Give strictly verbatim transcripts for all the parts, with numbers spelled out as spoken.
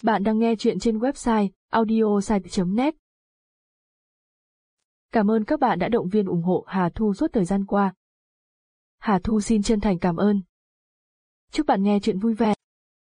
Bạn đang nghe chuyện trên website audiosite chấm net. Cảm ơn các bạn đã động viên ủng hộ Hà Thu suốt thời gian qua. Hà Thu xin chân thành cảm ơn. Chúc bạn nghe chuyện vui vẻ.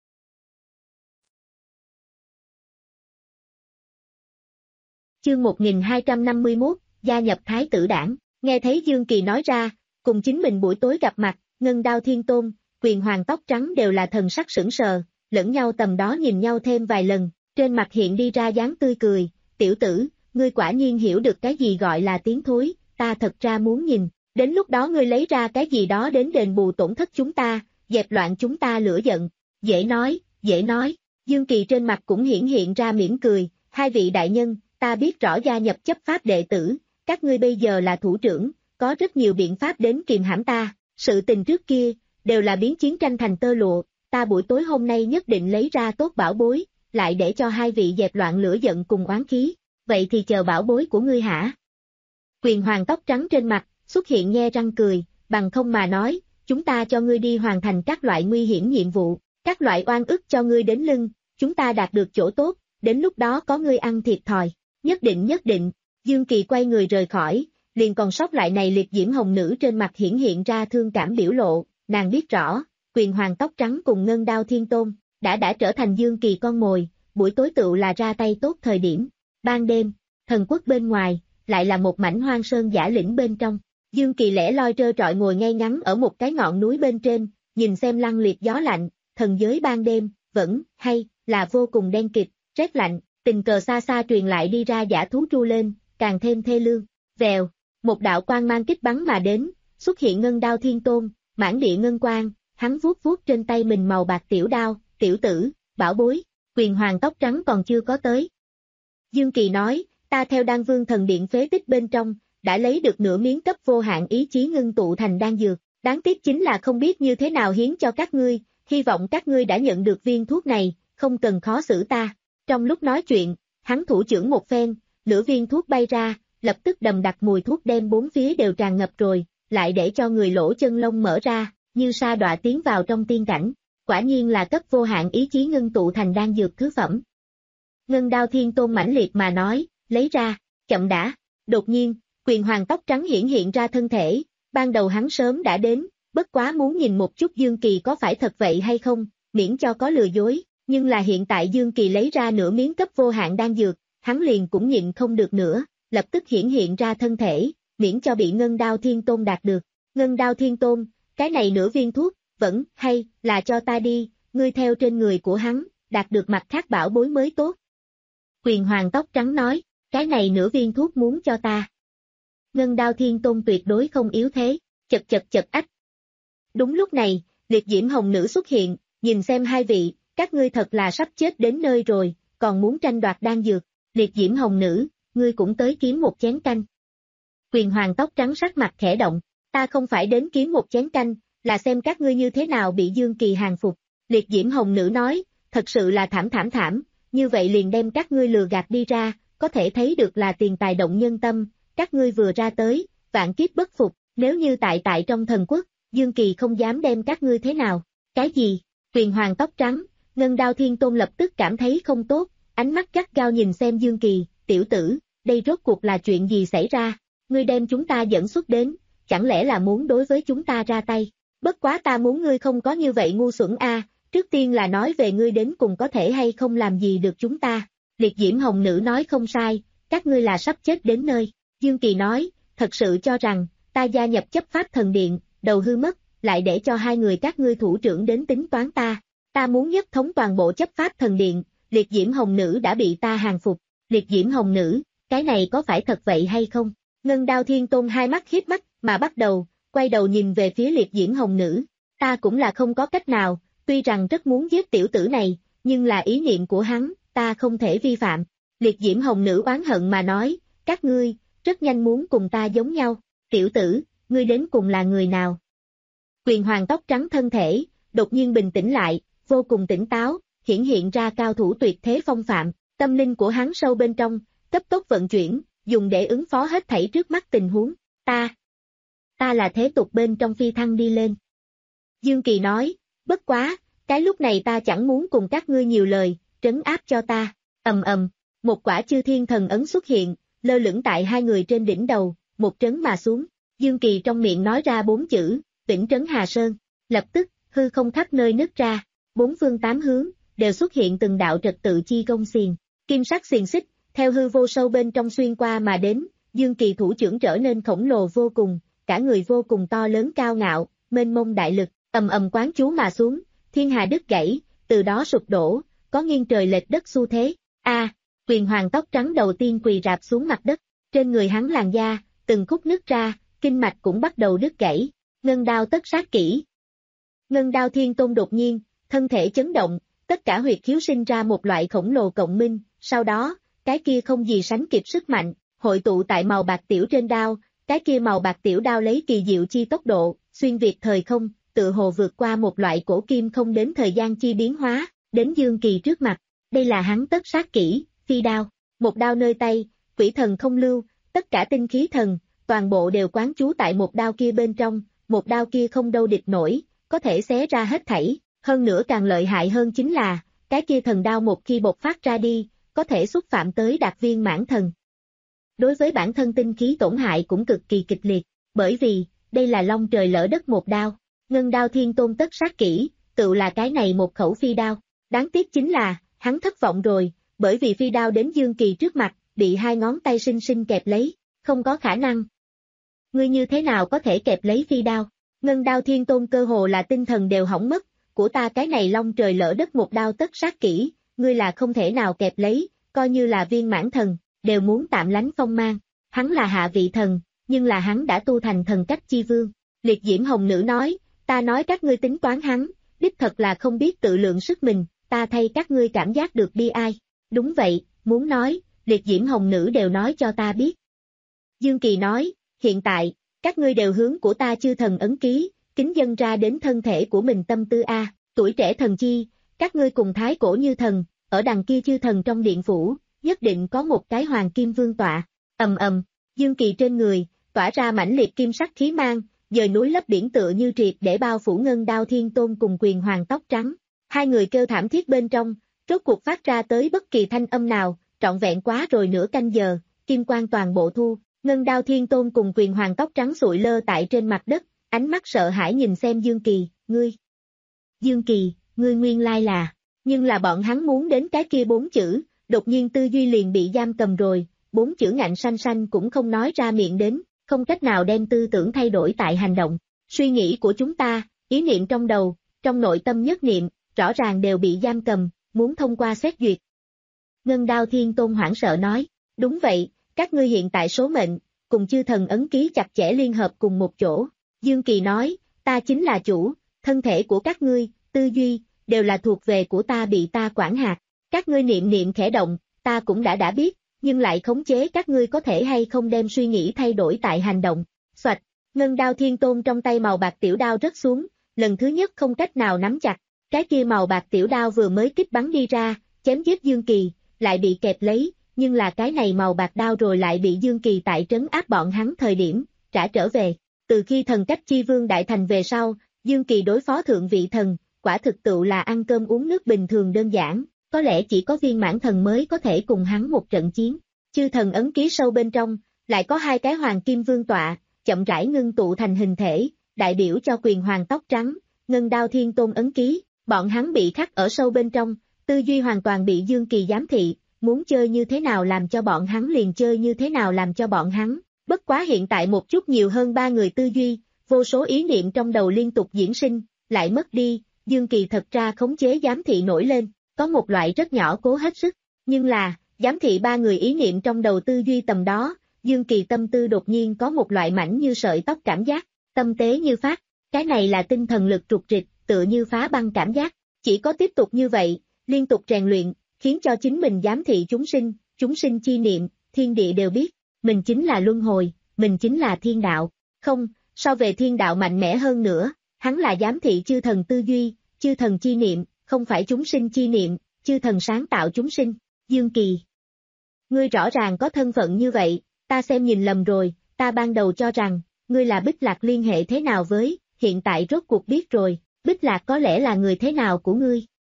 Chương một nghìn hai trăm năm mươi mốt, gia nhập Thái tử đảng. Nghe thấy Dương Kỳ nói ra, cùng chính mình buổi tối gặp mặt, Ngân Đao Thiên Tôn, Quyền Hoàng tóc trắng đều là thần sắc sững sờ, lẫn nhau tầm đó nhìn nhau thêm vài lần, trên mặt hiện đi ra dáng tươi cười. Tiểu tử, ngươi quả nhiên hiểu được cái gì gọi là tiếng thối, ta thật ra muốn nhìn, đến lúc đó ngươi lấy ra cái gì đó đến đền bù tổn thất chúng ta, dẹp loạn chúng ta lửa giận. Dễ nói, dễ nói. Dương Kỳ trên mặt cũng hiển hiện ra mỉm cười. Hai vị đại nhân, ta biết rõ gia nhập chấp pháp đệ tử, các ngươi bây giờ là thủ trưởng, có rất nhiều biện pháp đến kìm hãm ta, sự tình trước kia, đều là biến chiến tranh thành tơ lụa, ta buổi tối hôm nay nhất định lấy ra tốt bảo bối, lại để cho hai vị dẹp loạn lửa giận cùng oán khí, vậy thì chờ bảo bối của ngươi hả? Quyền Hoàng tóc trắng trên mặt, xuất hiện nhe răng cười, bằng không mà nói, chúng ta cho ngươi đi hoàn thành các loại nguy hiểm nhiệm vụ, các loại oan ức cho ngươi đến lưng, chúng ta đạt được chỗ tốt, đến lúc đó có ngươi ăn thiệt thòi, nhất định nhất định. Dương Kỳ quay người rời khỏi, liền còn sót lại này liệt diễm hồng nữ trên mặt hiển hiện ra thương cảm biểu lộ, nàng biết rõ, Quyền Hoàng tóc trắng cùng Ngân Đao Thiên Tôn, đã đã trở thành Dương Kỳ con mồi, buổi tối tựu là ra tay tốt thời điểm. Ban đêm, thần quốc bên ngoài, lại là một mảnh hoang sơn giả lĩnh bên trong, Dương Kỳ lẻ loi trơ trọi ngồi ngay ngắn ở một cái ngọn núi bên trên, nhìn xem lăng liệt gió lạnh, thần giới ban đêm, vẫn, hay, là vô cùng đen kịt, rét lạnh, tình cờ xa xa truyền lại đi ra giả thú tru lên, càng thêm thê lương. Vèo, một đạo quang mang kích bắn mà đến, xuất hiện Ngân Đao Thiên Tôn, mãn địa ngân quang, hắn vuốt vuốt trên tay mình màu bạc tiểu đao, tiểu tử, bảo bối, Quyền Hoàng tóc trắng còn chưa có tới. Dương Kỳ nói, ta theo Đan Vương thần điện phế tích bên trong, đã lấy được nửa miếng cấp vô hạn ý chí ngưng tụ thành đan dược, đáng tiếc chính là không biết như thế nào hiến cho các ngươi, hy vọng các ngươi đã nhận được viên thuốc này, không cần khó xử ta. Trong lúc nói chuyện, hắn thủ trưởng một phen, nửa viên thuốc bay ra, lập tức đầm đặc mùi thuốc đem bốn phía đều tràn ngập rồi, lại để cho người lỗ chân lông mở ra, như sa đọa tiến vào trong tiên cảnh, quả nhiên là cấp vô hạn ý chí ngưng tụ thành đan dược thứ phẩm. Ngân Đao Thiên Tôn mãnh liệt mà nói, lấy ra, chậm đã. Đột nhiên, Quyền Hoàng tóc trắng hiển hiện ra thân thể, ban đầu hắn sớm đã đến, bất quá muốn nhìn một chút Dương Kỳ có phải thật vậy hay không, miễn cho có lừa dối, nhưng là hiện tại Dương Kỳ lấy ra nửa miếng cấp vô hạn đan dược, hắn liền cũng nhịn không được nữa, lập tức hiển hiện ra thân thể, miễn cho bị Ngân Đao Thiên Tôn đạt được. Ngân Đao Thiên Tôn, cái này nửa viên thuốc, vẫn, hay, là cho ta đi, ngươi theo trên người của hắn, đạt được mặt khác bảo bối mới tốt. Quyền Hoàng tóc trắng nói, cái này nửa viên thuốc muốn cho ta. Ngân Đao Thiên Tôn tuyệt đối không yếu thế, chật chật chật ách. Đúng lúc này, liệt diễm hồng nữ xuất hiện, nhìn xem hai vị, các ngươi thật là sắp chết đến nơi rồi, còn muốn tranh đoạt đan dược, liệt diễm hồng nữ, ngươi cũng tới kiếm một chén canh. Quyền Hoàng tóc trắng sắc mặt khẽ động, ta không phải đến kiếm một chén canh, là xem các ngươi như thế nào bị Dương Kỳ hàng phục. Liệt diễm hồng nữ nói, thật sự là thảm thảm thảm, như vậy liền đem các ngươi lừa gạt đi ra, có thể thấy được là tiền tài động nhân tâm, các ngươi vừa ra tới, vạn kiếp bất phục, nếu như tại tại trong thần quốc, Dương Kỳ không dám đem các ngươi thế nào. Cái gì? Quyền Hoàng tóc trắng, Ngân Đao Thiên Tôn lập tức cảm thấy không tốt, ánh mắt gắt gao nhìn xem Dương Kỳ, tiểu tử, đây rốt cuộc là chuyện gì xảy ra, ngươi đem chúng ta dẫn xuất đến, chẳng lẽ là muốn đối với chúng ta ra tay, bất quá ta muốn ngươi không có như vậy ngu xuẩn a, trước tiên là nói về ngươi đến cùng có thể hay không làm gì được chúng ta. Liệt diễm hồng nữ nói không sai, các ngươi là sắp chết đến nơi. Dương Kỳ nói, thật sự cho rằng, ta gia nhập chấp pháp thần điện, đầu hư mất, lại để cho hai người các ngươi thủ trưởng đến tính toán ta. Ta muốn nhất thống toàn bộ chấp pháp thần điện, liệt diễm hồng nữ đã bị ta hàng phục. Liệt diễm hồng nữ, cái này có phải thật vậy hay không? Ngân Đao Thiên Tôn hai mắt híp mắt, mà bắt đầu, quay đầu nhìn về phía liệt diễm hồng nữ. Ta cũng là không có cách nào, tuy rằng rất muốn giết tiểu tử này, nhưng là ý niệm của hắn, ta không thể vi phạm. Liệt diễm hồng nữ oán hận mà nói, các ngươi, rất nhanh muốn cùng ta giống nhau. Tiểu tử, ngươi đến cùng là người nào? Quyền Hoàng tóc trắng thân thể, đột nhiên bình tĩnh lại, vô cùng tỉnh táo, hiển hiện ra cao thủ tuyệt thế phong phạm, tâm linh của hắn sâu bên trong, cấp tốc vận chuyển, dùng để ứng phó hết thảy trước mắt tình huống. Ta, ta là thế tục bên trong phi thăng đi lên. Dương Kỳ nói, bất quá, cái lúc này ta chẳng muốn cùng các ngươi nhiều lời, trấn áp cho ta, ầm ầm, một quả chư thiên thần ấn xuất hiện, lơ lửng tại hai người trên đỉnh đầu, một trấn mà xuống, Dương Kỳ trong miệng nói ra bốn chữ, Vĩnh Trấn Hà Sơn, lập tức, hư không khắp nơi nứt ra, bốn phương tám hướng, đều xuất hiện từng đạo trật tự chi gông xiềng, kim sắc xiềng xích, theo hư vô sâu bên trong xuyên qua mà đến, Dương Kỳ thủ trưởng trở nên khổng lồ vô cùng, cả người vô cùng to lớn cao ngạo, mênh mông đại lực, ầm ầm quán chú mà xuống, thiên hà đứt gãy, từ đó sụp đổ, có nghiêng trời lệch đất xu thế. A, Quyền Hoàng tóc trắng đầu tiên quỳ rạp xuống mặt đất, trên người hắn làn da, từng khúc nứt ra, kinh mạch cũng bắt đầu đứt gãy, ngân đao tất sát kỹ. Ngân đao thiên tôn đột nhiên, thân thể chấn động, tất cả huyệt khiếu sinh ra một loại khổng lồ cộng minh, sau đó, cái kia không gì sánh kịp sức mạnh, hội tụ tại màu bạc tiểu trên đao, cái kia màu bạc tiểu đao lấy kỳ diệu chi tốc độ, xuyên việt thời không, tự hồ vượt qua một loại cổ kim không đến thời gian chi biến hóa, đến Dương Kỳ trước mặt, đây là hắn tất sát kỹ, phi đao, một đao nơi tay, quỷ thần không lưu, tất cả tinh khí thần, toàn bộ đều quán chú tại một đao kia bên trong, một đao kia không đâu địch nổi, có thể xé ra hết thảy, hơn nữa càng lợi hại hơn chính là, cái kia thần đao một khi bộc phát ra đi, có thể xúc phạm tới đạt viên mãn thần. Đối với bản thân tinh khí tổn hại cũng cực kỳ kịch liệt, bởi vì, đây là long trời lỡ đất một đao, ngân đao thiên tôn tất sát kỹ, tự là cái này một khẩu phi đao, đáng tiếc chính là, hắn thất vọng rồi, bởi vì phi đao đến Dương Kỳ trước mặt, bị hai ngón tay sinh sinh kẹp lấy, không có khả năng. Ngươi như thế nào có thể kẹp lấy phi đao? Ngân đao thiên tôn cơ hồ là tinh thần đều hỏng mất, của ta cái này long trời lỡ đất một đao tất sát kỹ, ngươi là không thể nào kẹp lấy, coi như là viên mãn thần, đều muốn tạm lánh phong mang. Hắn là hạ vị thần, nhưng là hắn đã tu thành thần cách chi vương. Liệt Diễm Hồng Nữ nói, ta nói các ngươi tính toán hắn, đích thật là không biết tự lượng sức mình, ta thay các ngươi cảm giác được bi ai. Đúng vậy, muốn nói, Liệt Diễm Hồng Nữ đều nói cho ta biết. Dương Kỳ nói, hiện tại, các ngươi đều hướng của ta chư thần ấn ký, kính dâng ra đến thân thể của mình tâm tư a, tuổi trẻ thần chi, các ngươi cùng thái cổ như thần, ở đằng kia chư thần trong điện phủ, nhất định có một cái hoàng kim vương tọa, ầm ầm, Dương Kỳ trên người, tỏa ra mãnh liệt kim sắc khí mang, dời núi lấp biển tựa như triệt để bao phủ ngân đao thiên tôn cùng Quyền Hoàng tóc trắng, hai người kêu thảm thiết bên trong, rốt cuộc phát ra tới bất kỳ thanh âm nào, trọn vẹn quá rồi nửa canh giờ, kim quang toàn bộ thu, ngân đao thiên tôn cùng Quyền Hoàng tóc trắng sụi lơ tại trên mặt đất, ánh mắt sợ hãi nhìn xem Dương Kỳ, ngươi. Dương Kỳ, ngươi nguyên lai là, nhưng là bọn hắn muốn đến cái kia bốn chữ, đột nhiên tư duy liền bị giam cầm rồi, bốn chữ ngạnh xanh xanh cũng không nói ra miệng đến, không cách nào đem tư tưởng thay đổi tại hành động. Suy nghĩ của chúng ta, ý niệm trong đầu, trong nội tâm nhất niệm, rõ ràng đều bị giam cầm, muốn thông qua xét duyệt. Ngân đao thiên tôn hoảng sợ nói, đúng vậy, các ngươi hiện tại số mệnh, cùng chư thần ấn ký chặt chẽ liên hợp cùng một chỗ. Dương Kỳ nói, ta chính là chủ, thân thể của các ngươi, tư duy, đều là thuộc về của ta bị ta quản hạt. Các ngươi niệm niệm khẽ động, ta cũng đã đã biết, nhưng lại khống chế các ngươi có thể hay không đem suy nghĩ thay đổi tại hành động. Xoạch, ngân đao thiên tôn trong tay màu bạc tiểu đao rớt xuống, lần thứ nhất không cách nào nắm chặt, cái kia màu bạc tiểu đao vừa mới kích bắn đi ra, chém giết Dương Kỳ, lại bị kẹp lấy, nhưng là cái này màu bạc đao rồi lại bị Dương Kỳ tại trấn áp bọn hắn thời điểm, trả trở về. Từ khi thần cách chi vương đại thành về sau, Dương Kỳ đối phó thượng vị thần, quả thực tự là ăn cơm uống nước bình thường đơn giản, có lẽ chỉ có viên mãn thần mới có thể cùng hắn một trận chiến. Chư thần ấn ký sâu bên trong, lại có hai cái hoàng kim vương tọa, chậm rãi ngưng tụ thành hình thể, đại biểu cho Quyền Hoàng tóc trắng, ngân đao thiên tôn ấn ký, bọn hắn bị khắc ở sâu bên trong, tư duy hoàn toàn bị Dương Kỳ giám thị, muốn chơi như thế nào làm cho bọn hắn liền chơi như thế nào làm cho bọn hắn. Bất quá hiện tại một chút nhiều hơn ba người tư duy, vô số ý niệm trong đầu liên tục diễn sinh, lại mất đi, Dương Kỳ thật ra khống chế giám thị nổi lên, có một loại rất nhỏ cố hết sức, nhưng là, giám thị ba người ý niệm trong đầu tư duy tầm đó, Dương Kỳ tâm tư đột nhiên có một loại mảnh như sợi tóc cảm giác, tâm tế như phát, cái này là tinh thần lực trục trịch, tựa như phá băng cảm giác, chỉ có tiếp tục như vậy, liên tục rèn luyện, khiến cho chính mình giám thị chúng sinh, chúng sinh chi niệm, thiên địa đều biết, mình chính là luân hồi, mình chính là thiên đạo, không, so về thiên đạo mạnh mẽ hơn nữa, hắn là giám thị chư thần tư duy, chư thần chi niệm, không phải chúng sinh chi niệm, chư thần sáng tạo chúng sinh, Dương Kỳ. Ngươi rõ ràng có thân phận như vậy, ta xem nhìn lầm rồi, ta ban đầu cho rằng, ngươi là Bích Lạc liên hệ thế nào với, hiện tại rốt cuộc biết rồi, Bích Lạc có lẽ là người thế nào của ngươi.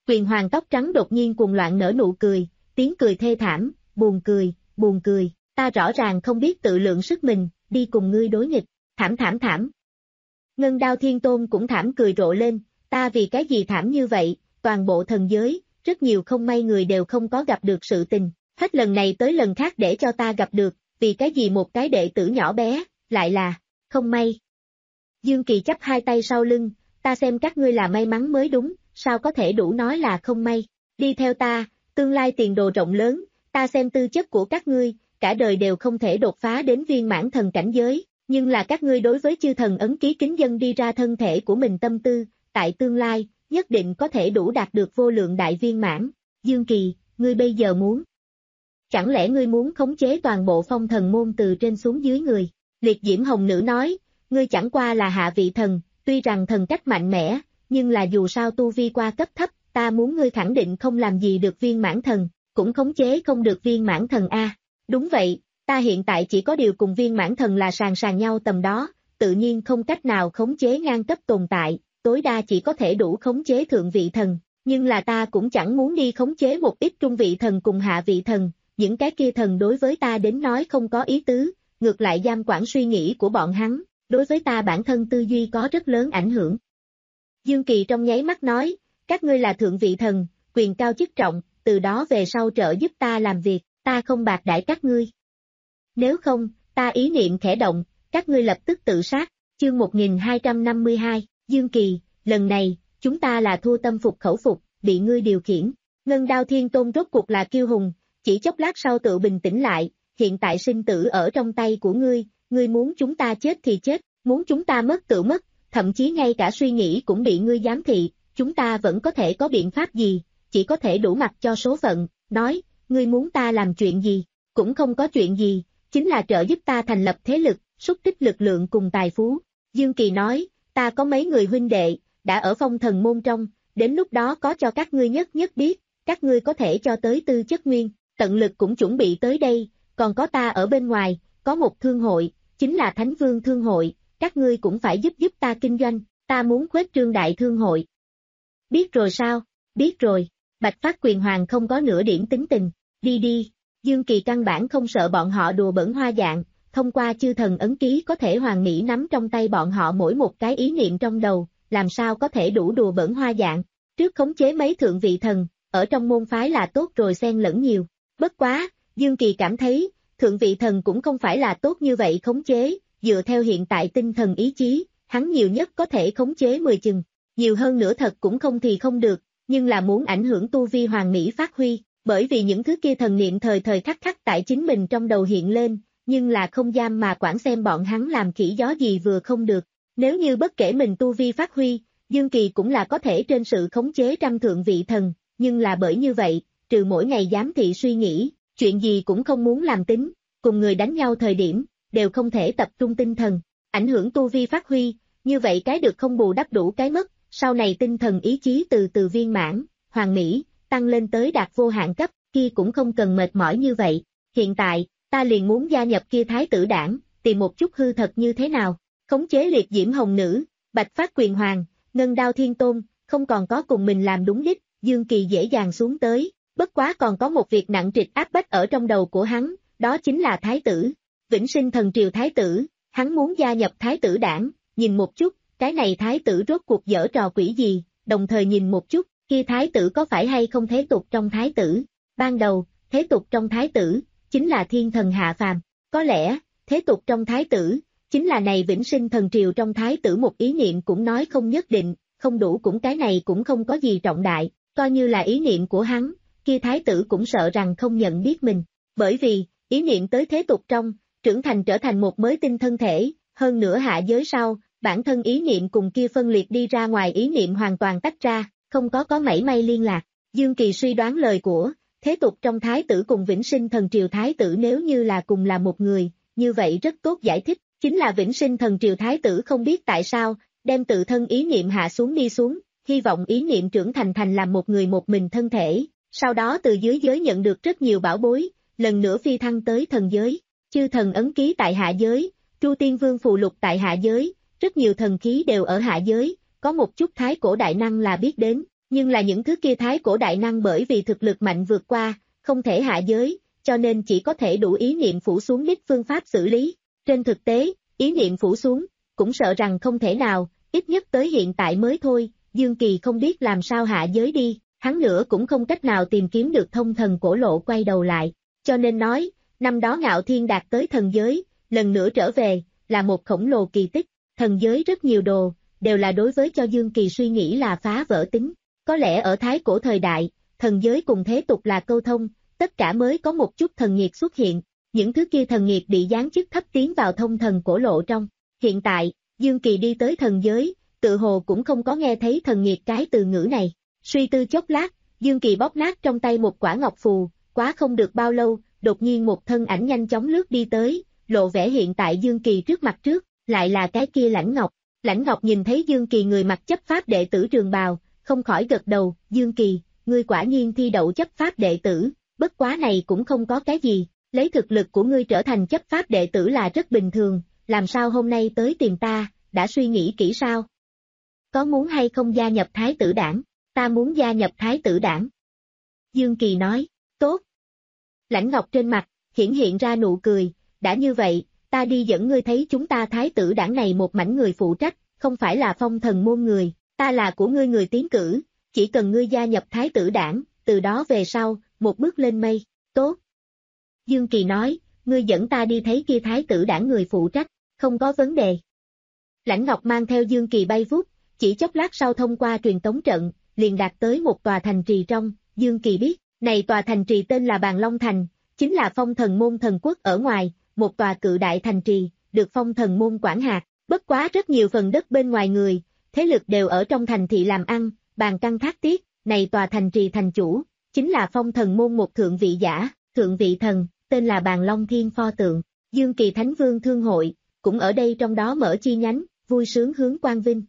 Quyền hoàng tóc trắng đột nhiên cuồng loạn nở nụ cười, tiếng cười thê thảm, buồn cười, buồn cười, ta rõ ràng không biết tự lượng sức mình, đi cùng ngươi đối nghịch, thảm thảm thảm. Ngân Đao Thiên Tôn cũng thảm cười rộ lên, ta vì cái gì thảm như vậy, toàn bộ thần giới, rất nhiều không may người đều không có gặp được sự tình, hết lần này tới lần khác để cho ta gặp được, vì cái gì một cái đệ tử nhỏ bé, lại là, không may. Dương Kỳ chắp hai tay sau lưng, ta xem các ngươi là may mắn mới đúng, sao có thể đủ nói là không may, đi theo ta, tương lai tiền đồ rộng lớn, ta xem tư chất của các ngươi, cả đời đều không thể đột phá đến viên mãn thần cảnh giới, nhưng là các ngươi đối với chư thần ấn ký kính dân đi ra thân thể của mình tâm tư, tại tương lai, nhất định có thể đủ đạt được vô lượng đại viên mãn. Dương Kỳ, ngươi bây giờ muốn? Chẳng lẽ ngươi muốn khống chế toàn bộ phong thần môn từ trên xuống dưới người? Liệt Diễm Hồng Nữ nói, ngươi chẳng qua là hạ vị thần, tuy rằng thần cách mạnh mẽ, nhưng là dù sao tu vi qua cấp thấp, ta muốn ngươi khẳng định không làm gì được viên mãn thần, cũng khống chế không được viên mãn thần A. Đúng vậy, ta hiện tại chỉ có điều cùng viên mãn thần là sàn sàn nhau tầm đó, tự nhiên không cách nào khống chế ngang cấp tồn tại, tối đa chỉ có thể đủ khống chế thượng vị thần, nhưng là ta cũng chẳng muốn đi khống chế một ít trung vị thần cùng hạ vị thần, những cái kia thần đối với ta đến nói không có ý tứ, ngược lại giam quản suy nghĩ của bọn hắn, đối với ta bản thân tư duy có rất lớn ảnh hưởng. Dương Kỳ trong nháy mắt nói, các ngươi là thượng vị thần, quyền cao chức trọng, từ đó về sau trợ giúp ta làm việc, ta không bạc đãi các ngươi. Nếu không, ta ý niệm khẽ động, các ngươi lập tức tự sát, chương một nghìn hai trăm năm mươi hai, Dương Kỳ, lần này, chúng ta là thua tâm phục khẩu phục, bị ngươi điều khiển. Ngân Đao Thiên Tôn rốt cuộc là kiêu hùng, chỉ chốc lát sau tự bình tĩnh lại, hiện tại sinh tử ở trong tay của ngươi, ngươi muốn chúng ta chết thì chết, muốn chúng ta mất tự mất, thậm chí ngay cả suy nghĩ cũng bị ngươi giám thị, chúng ta vẫn có thể có biện pháp gì, chỉ có thể đủ mặc cho số phận, nói, ngươi muốn ta làm chuyện gì, cũng không có chuyện gì, chính là trợ giúp ta thành lập thế lực, xúc tích lực lượng cùng tài phú. Dương Kỳ nói, ta có mấy người huynh đệ, đã ở phong thần môn trong, đến lúc đó có cho các ngươi nhất nhất biết, các ngươi có thể cho tới tư chất nguyên, tận lực cũng chuẩn bị tới đây, còn có ta ở bên ngoài, có một thương hội, chính là Thánh Vương Thương hội, các ngươi cũng phải giúp giúp ta kinh doanh, ta muốn khuếch trương đại thương hội. Biết rồi sao, biết rồi, Bạch Phát Quyền Hoàng không có nửa điểm tính tình, đi đi, Dương Kỳ căn bản không sợ bọn họ đùa bẩn hoa dạng, thông qua chư thần ấn ký có thể hoàn mỹ nắm trong tay bọn họ mỗi một cái ý niệm trong đầu, làm sao có thể đủ đùa bẩn hoa dạng, trước khống chế mấy thượng vị thần, ở trong môn phái là tốt rồi xen lẫn nhiều, bất quá, Dương Kỳ cảm thấy, thượng vị thần cũng không phải là tốt như vậy khống chế, dựa theo hiện tại tinh thần ý chí, hắn nhiều nhất có thể khống chế mười chừng, nhiều hơn nữa thật cũng không thì không được, nhưng là muốn ảnh hưởng tu vi hoàng mỹ phát huy, bởi vì những thứ kia thần niệm thời thời khắc khắc tại chính mình trong đầu hiện lên, nhưng là không dám mà quản xem bọn hắn làm khỉ gió gì vừa không được, nếu như bất kể mình tu vi phát huy, Dương Kỳ cũng là có thể trên sự khống chế trăm thượng vị thần, nhưng là bởi như vậy, trừ mỗi ngày giám thị suy nghĩ, chuyện gì cũng không muốn làm tính, cùng người đánh nhau thời điểm, đều không thể tập trung tinh thần, ảnh hưởng tu vi phát huy, như vậy cái được không bù đắp đủ cái mất, sau này tinh thần ý chí từ từ viên mãn, hoàn mỹ, tăng lên tới đạt vô hạn cấp, kia cũng không cần mệt mỏi như vậy, hiện tại, ta liền muốn gia nhập kia thái tử đảng, tìm một chút hư thật như thế nào, khống chế Liệt Diễm Hồng Nữ, Bạch Phát Quyền Hoàng, Ngân Đao Thiên Tôn, không còn có cùng mình làm đúng đích, Dương Kỳ dễ dàng xuống tới, bất quá còn có một việc nặng trịch áp bách ở trong đầu của hắn, đó chính là thái tử, Vĩnh Sinh Thần Triều thái tử, hắn muốn gia nhập thái tử đảng, nhìn một chút, cái này thái tử rốt cuộc dở trò quỷ gì, đồng thời nhìn một chút, kia thái tử có phải hay không thế tục trong thái tử, ban đầu, thế tục trong thái tử, chính là thiên thần hạ phàm, có lẽ, thế tục trong thái tử, chính là này Vĩnh Sinh Thần Triều trong thái tử một ý niệm cũng nói không nhất định, không đủ cũng cái này cũng không có gì trọng đại, coi như là ý niệm của hắn, kia thái tử cũng sợ rằng không nhận biết mình, bởi vì, ý niệm tới thế tục trong, trưởng thành trở thành một mới tinh thân thể, hơn nữa hạ giới sau, bản thân ý niệm cùng kia phân liệt đi ra ngoài ý niệm hoàn toàn tách ra, không có có mảy may liên lạc. Dương Kỳ suy đoán lời của, thế tục trong thái tử cùng Vĩnh Sinh Thần Triều thái tử nếu như là cùng là một người, như vậy rất tốt giải thích, chính là Vĩnh Sinh Thần Triều thái tử không biết tại sao, đem tự thân ý niệm hạ xuống đi xuống, hy vọng ý niệm trưởng thành thành làm một người một mình thân thể, sau đó từ dưới giới nhận được rất nhiều bảo bối, lần nữa phi thăng tới thần giới, chư thần ấn ký tại hạ giới, Tru Tiên Vương phù lục tại hạ giới, rất nhiều thần khí đều ở hạ giới, có một chút thái cổ đại năng là biết đến, Nhưng là những thứ kia thái cổ đại năng bởi vì thực lực mạnh vượt qua, không thể hạ giới, cho nên chỉ có thể đủ ý niệm phủ xuống đích phương pháp xử lý. Trên thực tế, ý niệm phủ xuống, cũng sợ rằng không thể nào, ít nhất tới hiện tại mới thôi, Dương Kỳ không biết làm sao hạ giới đi, hắn nữa cũng không cách nào tìm kiếm được thông thần cổ lộ quay đầu lại, cho nên nói, năm đó Ngạo Thiên đạt tới thần giới, lần nữa trở về, là một khổng lồ kỳ tích, thần giới rất nhiều đồ, đều là đối với cho Dương Kỳ suy nghĩ là phá vỡ tính, có lẽ ở thái cổ thời đại, thần giới cùng thế tục là câu thông, tất cả mới có một chút thần nghiệt xuất hiện, những thứ kia thần nghiệt bị giáng chức thấp tiến vào thông thần cổ lộ trong, hiện tại, Dương Kỳ đi tới thần giới, tự hồ cũng không có nghe thấy thần nghiệt cái từ ngữ này, suy tư chốc lát, Dương Kỳ bóp nát trong tay một quả ngọc phù, quá không được bao lâu, đột nhiên một thân ảnh nhanh chóng lướt đi tới, lộ vẻ hiện tại Dương Kỳ trước mặt trước, lại là cái kia Lãnh Ngọc. Lãnh Ngọc nhìn thấy Dương Kỳ người mặc chấp pháp đệ tử trường bào, không khỏi gật đầu, Dương Kỳ, ngươi quả nhiên thi đậu chấp pháp đệ tử, bất quá này cũng không có cái gì, lấy thực lực của ngươi trở thành chấp pháp đệ tử là rất bình thường, làm sao hôm nay tới tìm ta, đã suy nghĩ kỹ sao? Có muốn hay không gia nhập Thái tử đảng? Ta muốn gia nhập Thái tử đảng. Dương Kỳ nói, tốt. Lãnh Ngọc trên mặt, hiển hiện ra nụ cười, đã như vậy, ta đi dẫn ngươi thấy chúng ta Thái tử đảng này một mảnh người phụ trách, không phải là phong thần môn người, ta là của ngươi người tiến cử, chỉ cần ngươi gia nhập Thái tử đảng, từ đó về sau, một bước lên mây, tốt. Dương Kỳ nói, ngươi dẫn ta đi thấy kia Thái tử đảng người phụ trách, không có vấn đề. Lãnh Ngọc mang theo Dương Kỳ bay vút, chỉ chốc lát sau thông qua truyền tống trận, liền đạt tới một tòa thành trì trong, Dương Kỳ biết, này tòa thành trì tên là Bàn Long Thành, chính là phong thần môn thần quốc ở ngoài, một tòa cự đại thành trì, được phong thần môn quản hạt, bất quá rất nhiều phần đất bên ngoài người, thế lực đều ở trong thành thị làm ăn, bàn căn thác tiết, này tòa thành trì thành chủ, chính là phong thần môn một thượng vị giả, thượng vị thần, tên là Bàn Long Thiên pho tượng, Dương Kỳ Thánh Vương Thương Hội, cũng ở đây trong đó mở chi nhánh, vui sướng hướng quang vinh.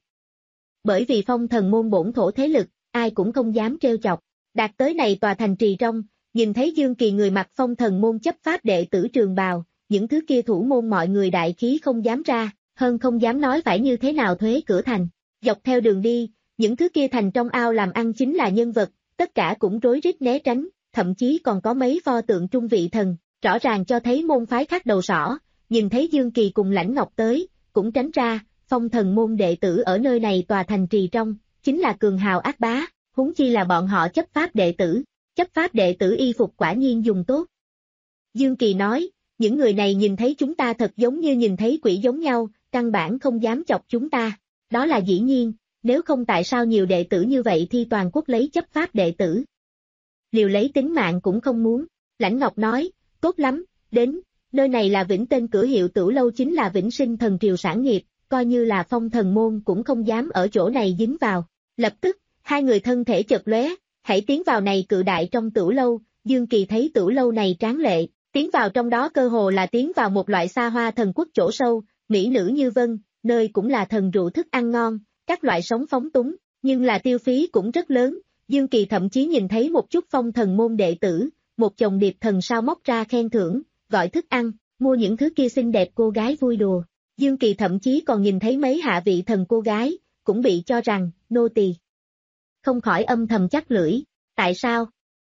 Bởi vì phong thần môn bổn thổ thế lực, ai cũng không dám trêu chọc, đạt tới này tòa thành trì trong, nhìn thấy Dương Kỳ người mặc phong thần môn chấp pháp đệ tử trường bào, những thứ kia thủ môn mọi người đại khí không dám ra, hơn không dám nói phải như thế nào thuế cửa thành, dọc theo đường đi, những thứ kia thành trong ao làm ăn chính là nhân vật, tất cả cũng rối rít né tránh, thậm chí còn có mấy pho tượng trung vị thần, rõ ràng cho thấy môn phái khác đầu sỏ, nhìn thấy Dương Kỳ cùng Lãnh Ngọc tới, cũng tránh ra, phong thần môn đệ tử ở nơi này tòa thành trì trong, chính là cường hào ác bá, huống chi là bọn họ chấp pháp đệ tử, chấp pháp đệ tử y phục quả nhiên dùng tốt. Dương Kỳ nói, những người này nhìn thấy chúng ta thật giống như nhìn thấy quỷ giống nhau, căn bản không dám chọc chúng ta, đó là dĩ nhiên, nếu không tại sao nhiều đệ tử như vậy thi toàn quốc lấy chấp pháp đệ tử. Liều lấy tính mạng cũng không muốn, Lãnh Ngọc nói, tốt lắm, đến, nơi này là Vĩnh tên cửa hiệu Tửu Lâu chính là Vĩnh Sinh thần triều sản nghiệp, coi như là phong thần môn cũng không dám ở chỗ này dính vào. Lập tức, hai người thân thể chợt lóe, hãy tiến vào này cự đại trong Tửu Lâu, Dương Kỳ thấy Tửu Lâu này tráng lệ, tiến vào trong đó cơ hồ là tiến vào một loại xa hoa thần quốc chỗ sâu, mỹ nữ như vân, nơi cũng là thần rượu thức ăn ngon, các loại sống phóng túng, nhưng là tiêu phí cũng rất lớn, Dương Kỳ thậm chí nhìn thấy một chút phong thần môn đệ tử, một chồng điệp thần sao móc ra khen thưởng, gọi thức ăn, mua những thứ kia xinh đẹp cô gái vui đùa. Dương Kỳ thậm chí còn nhìn thấy mấy hạ vị thần cô gái, cũng bị cho rằng, nô tỳ. Không khỏi âm thầm chắc lưỡi, tại sao?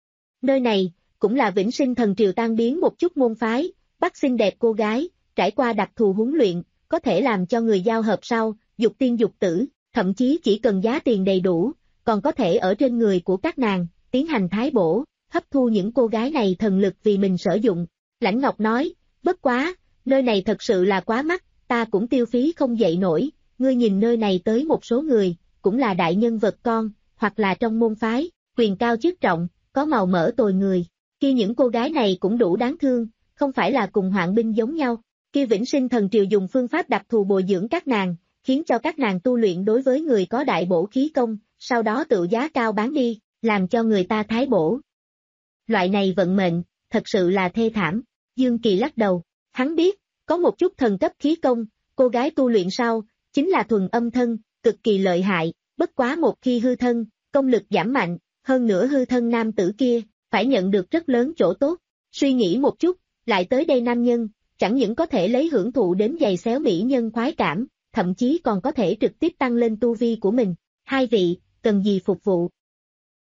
Nơi này, cũng là Vĩnh Sinh thần triều tan biến một chút môn phái, bắt xinh đẹp cô gái, trải qua đặc thù huấn luyện, có thể làm cho người giao hợp sau, dục tiên dục tử, thậm chí chỉ cần giá tiền đầy đủ, còn có thể ở trên người của các nàng, tiến hành thái bổ, hấp thu những cô gái này thần lực vì mình sử dụng. Lãnh Ngọc nói, bất quá, nơi này thật sự là quá mắc, ta cũng tiêu phí không dậy nổi, ngươi nhìn nơi này tới một số người, cũng là đại nhân vật con, hoặc là trong môn phái, quyền cao chức trọng, có màu mỡ tồi người, kia những cô gái này cũng đủ đáng thương, không phải là cùng hoạn binh giống nhau, kia Vĩnh Sinh thần triều dùng phương pháp đặc thù bồi dưỡng các nàng, khiến cho các nàng tu luyện đối với người có đại bổ khí công, sau đó tự giá cao bán đi, làm cho người ta thái bổ. Loại này vận mệnh, thật sự là thê thảm, Dương Kỳ lắc đầu, hắn biết, có một chút thần cấp khí công, cô gái tu luyện sau, chính là thuần âm thân, cực kỳ lợi hại, bất quá một khi hư thân, công lực giảm mạnh, hơn nữa hư thân nam tử kia, phải nhận được rất lớn chỗ tốt, suy nghĩ một chút, lại tới đây nam nhân, chẳng những có thể lấy hưởng thụ đến giày xéo mỹ nhân khoái cảm, thậm chí còn có thể trực tiếp tăng lên tu vi của mình, hai vị, cần gì phục vụ.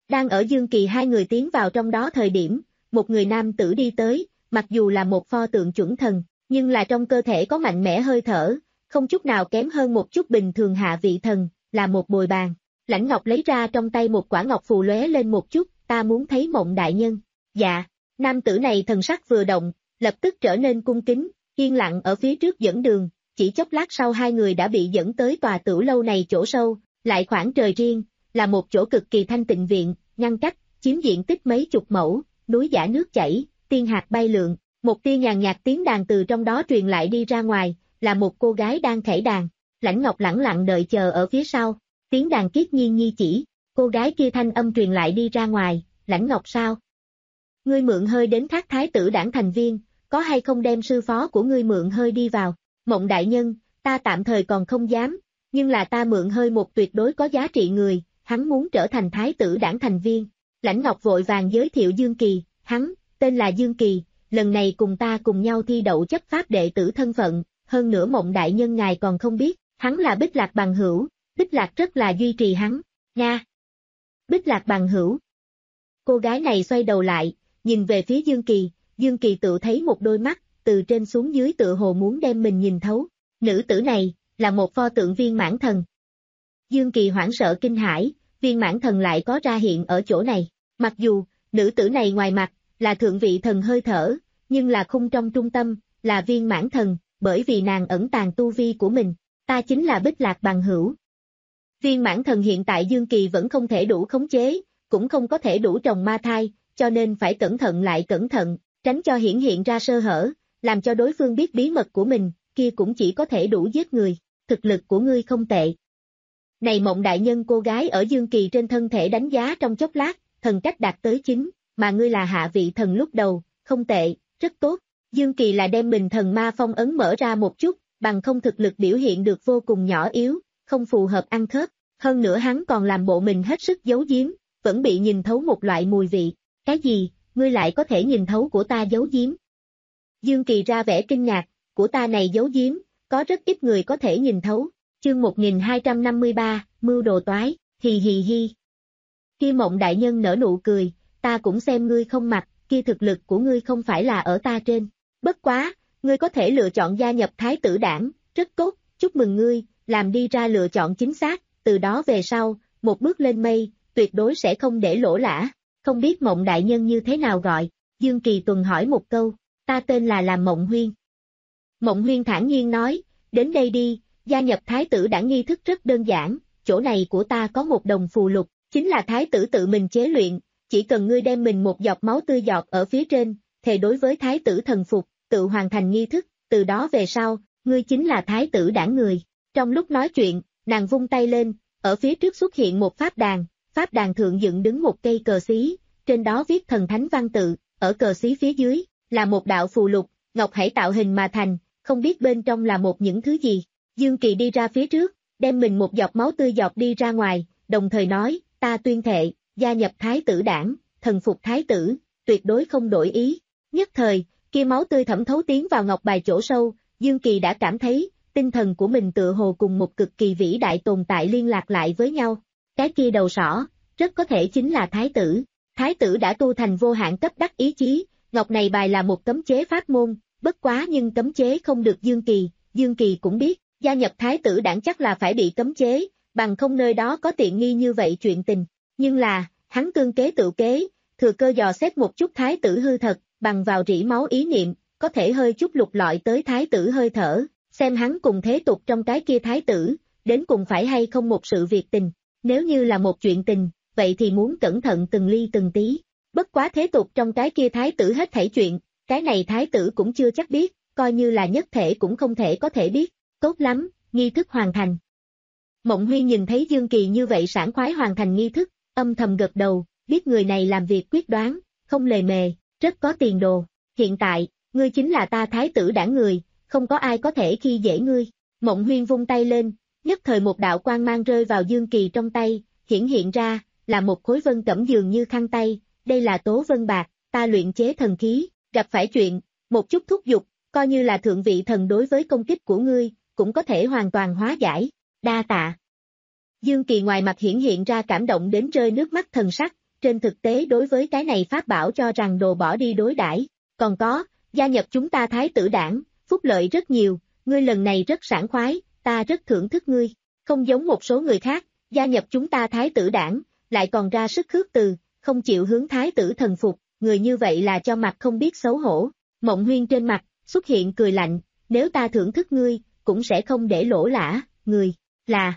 Đang ở Dương Kỳ hai người tiến vào trong đó thời điểm, một người nam tử đi tới, mặc dù là một pho tượng chuẩn thần, nhưng là trong cơ thể có mạnh mẽ hơi thở, không chút nào kém hơn một chút bình thường hạ vị thần, là một bồi bàn. Lãnh Ngọc lấy ra trong tay một quả ngọc phù lóe lên một chút, ta muốn thấy Mộng đại nhân. Dạ, nam tử này thần sắc vừa động, lập tức trở nên cung kính, yên lặng ở phía trước dẫn đường, chỉ chốc lát sau hai người đã bị dẫn tới tòa tửu lâu này chỗ sâu, lại khoảng trời riêng, là một chỗ cực kỳ thanh tịnh viện, ngăn cách, chiếm diện tích mấy chục mẫu, núi giả nước chảy, tiên hạt bay lượn, một tia nhàn nhạt tiếng đàn từ trong đó truyền lại đi ra ngoài, là một cô gái đang khẩy đàn. Lãnh Ngọc lẳng lặng đợi chờ ở phía sau, tiếng đàn kiết nhiên nhi chỉ, cô gái kia thanh âm truyền lại đi ra ngoài, Lãnh Ngọc sao? Ngươi mượn hơi đến thác thái tử đảng thành viên, có hay không đem sư phó của ngươi mượn hơi đi vào? Mộng đại nhân, ta tạm thời còn không dám, nhưng là ta mượn hơi một tuyệt đối có giá trị người, hắn muốn trở thành thái tử đảng thành viên. Lãnh Ngọc vội vàng giới thiệu Dương Kỳ, hắn, tên là Dương Kỳ, lần này cùng ta cùng nhau thi đậu chấp pháp đệ tử thân phận, hơn nữa Mộng đại nhân ngài còn không biết, hắn là Bích Lạc bằng hữu, Bích Lạc rất là duy trì hắn, nha. Bích Lạc bằng hữu. Cô gái này xoay đầu lại, nhìn về phía Dương Kỳ, Dương Kỳ tự thấy một đôi mắt, từ trên xuống dưới tựa hồ muốn đem mình nhìn thấu. Nữ tử này, là một pho tượng viên mãn thần. Dương Kỳ hoảng sợ kinh hãi, viên mãn thần lại có ra hiện ở chỗ này. Mặc dù, nữ tử này ngoài mặt, là thượng vị thần hơi thở, nhưng là khung trong trung tâm, là viên mãn thần, bởi vì nàng ẩn tàng tu vi của mình. Ta chính là Bích Lạc bằng hữu. Viên mãn thần hiện tại Dương Kỳ vẫn không thể đủ khống chế, cũng không có thể đủ trồng ma thai, cho nên phải cẩn thận lại cẩn thận, tránh cho hiển hiện ra sơ hở, làm cho đối phương biết bí mật của mình, kia cũng chỉ có thể đủ giết người, thực lực của ngươi không tệ. Này Mộng đại nhân, cô gái ở Dương Kỳ trên thân thể đánh giá trong chốc lát, thần cách đạt tới chín, mà ngươi là hạ vị thần lúc đầu, không tệ, rất tốt. Dương Kỳ là đem mình thần ma phong ấn mở ra một chút, bằng không thực lực biểu hiện được vô cùng nhỏ yếu, không phù hợp ăn khớp, hơn nữa hắn còn làm bộ mình hết sức giấu giếm, vẫn bị nhìn thấu một loại mùi vị. Cái gì, ngươi lại có thể nhìn thấu của ta giấu giếm? Dương Kỳ ra vẻ kinh ngạc, của ta này giấu giếm, có rất ít người có thể nhìn thấu. Chương một nghìn hai trăm năm mươi ba, mưu đồ toái, hì hì hi. Khi Mộng đại nhân nở nụ cười, ta cũng xem ngươi không mặt, kia thực lực của ngươi không phải là ở ta trên. Bất quá, ngươi có thể lựa chọn gia nhập thái tử đảng, rất tốt, chúc mừng ngươi, làm đi ra lựa chọn chính xác, từ đó về sau, một bước lên mây, tuyệt đối sẽ không để lỗ lã. Không biết Mộng đại nhân như thế nào gọi? Dương Kỳ tuần hỏi một câu, ta tên là làm Mộng Huyên. Mộng Huyên thản nhiên nói, đến đây đi, gia nhập thái tử đảng nghi thức rất đơn giản, chỗ này của ta có một đồng phù lục, chính là thái tử tự mình chế luyện, chỉ cần ngươi đem mình một giọt máu tươi giọt ở phía trên, thề đối với thái tử thần phục, tự hoàn thành nghi thức, từ đó về sau, ngươi chính là thái tử đảng người. Trong lúc nói chuyện, nàng vung tay lên, ở phía trước xuất hiện một pháp đàn, pháp đàn thượng dựng đứng một cây cờ xí, trên đó viết thần thánh văn tự, ở cờ xí phía dưới, là một đạo phù lục, ngọc hải tạo hình mà thành, không biết bên trong là một những thứ gì. Dương Kỳ đi ra phía trước, đem mình một giọt máu tươi giọt đi ra ngoài, đồng thời nói, ta tuyên thệ, gia nhập thái tử đảng, thần phục thái tử, tuyệt đối không đổi ý. Nhất thời, kia máu tươi thẩm thấu tiến vào ngọc bài chỗ sâu, Dương Kỳ đã cảm thấy, tinh thần của mình tựa hồ cùng một cực kỳ vĩ đại tồn tại liên lạc lại với nhau. Cái kia đầu sỏ, rất có thể chính là thái tử. Thái tử đã tu thành vô hạn cấp đắc ý chí, ngọc này bài là một cấm chế pháp môn, bất quá nhưng cấm chế không được Dương Kỳ, Dương Kỳ cũng biết, gia nhập thái tử đảng chắc là phải bị cấm chế, bằng không nơi đó có tiện nghi như vậy chuyện tình. Nhưng là, hắn tương kế tự kế, thừa cơ dò xét một chút thái tử hư thật, bằng vào rỉ máu ý niệm, có thể hơi chút lục lọi tới thái tử hơi thở, xem hắn cùng thế tục trong cái kia thái tử, đến cùng phải hay không một sự việc tình. Nếu như là một chuyện tình, vậy thì muốn cẩn thận từng ly từng tí. Bất quá thế tục trong cái kia thái tử hết thảy chuyện, cái này thái tử cũng chưa chắc biết, coi như là nhất thể cũng không thể có thể biết. Tốt lắm, nghi thức hoàn thành. Mộng Huyên nhìn thấy Dương Kỳ như vậy sảng khoái hoàn thành nghi thức, âm thầm gật đầu, biết người này làm việc quyết đoán, không lề mề, rất có tiền đồ. Hiện tại, ngươi chính là ta thái tử đảng người, không có ai có thể khi dễ ngươi. Mộng Huyên vung tay lên, nhất thời một đạo quang mang rơi vào Dương Kỳ trong tay, hiển hiện ra, là một khối vân cẩm dường như khăn tay, đây là tố vân bạc, ta luyện chế thần khí, gặp phải chuyện, một chút thúc giục, coi như là thượng vị thần đối với công kích của ngươi, cũng có thể hoàn toàn hóa giải, đa tạ. Dương Kỳ ngoài mặt hiển hiện ra cảm động đến rơi nước mắt thần sắc, trên thực tế đối với cái này pháp bảo cho rằng đồ bỏ đi đối đãi. Còn có, gia nhập chúng ta Thái tử đảng, phúc lợi rất nhiều, ngươi lần này rất sảng khoái, ta rất thưởng thức ngươi. Không giống một số người khác, gia nhập chúng ta Thái tử đảng, lại còn ra sức khước từ, không chịu hướng Thái tử thần phục, người như vậy là cho mặt không biết xấu hổ. Mộng Huyên trên mặt xuất hiện cười lạnh, nếu ta thưởng thức ngươi, cũng sẽ không để lỗ lã, người, là.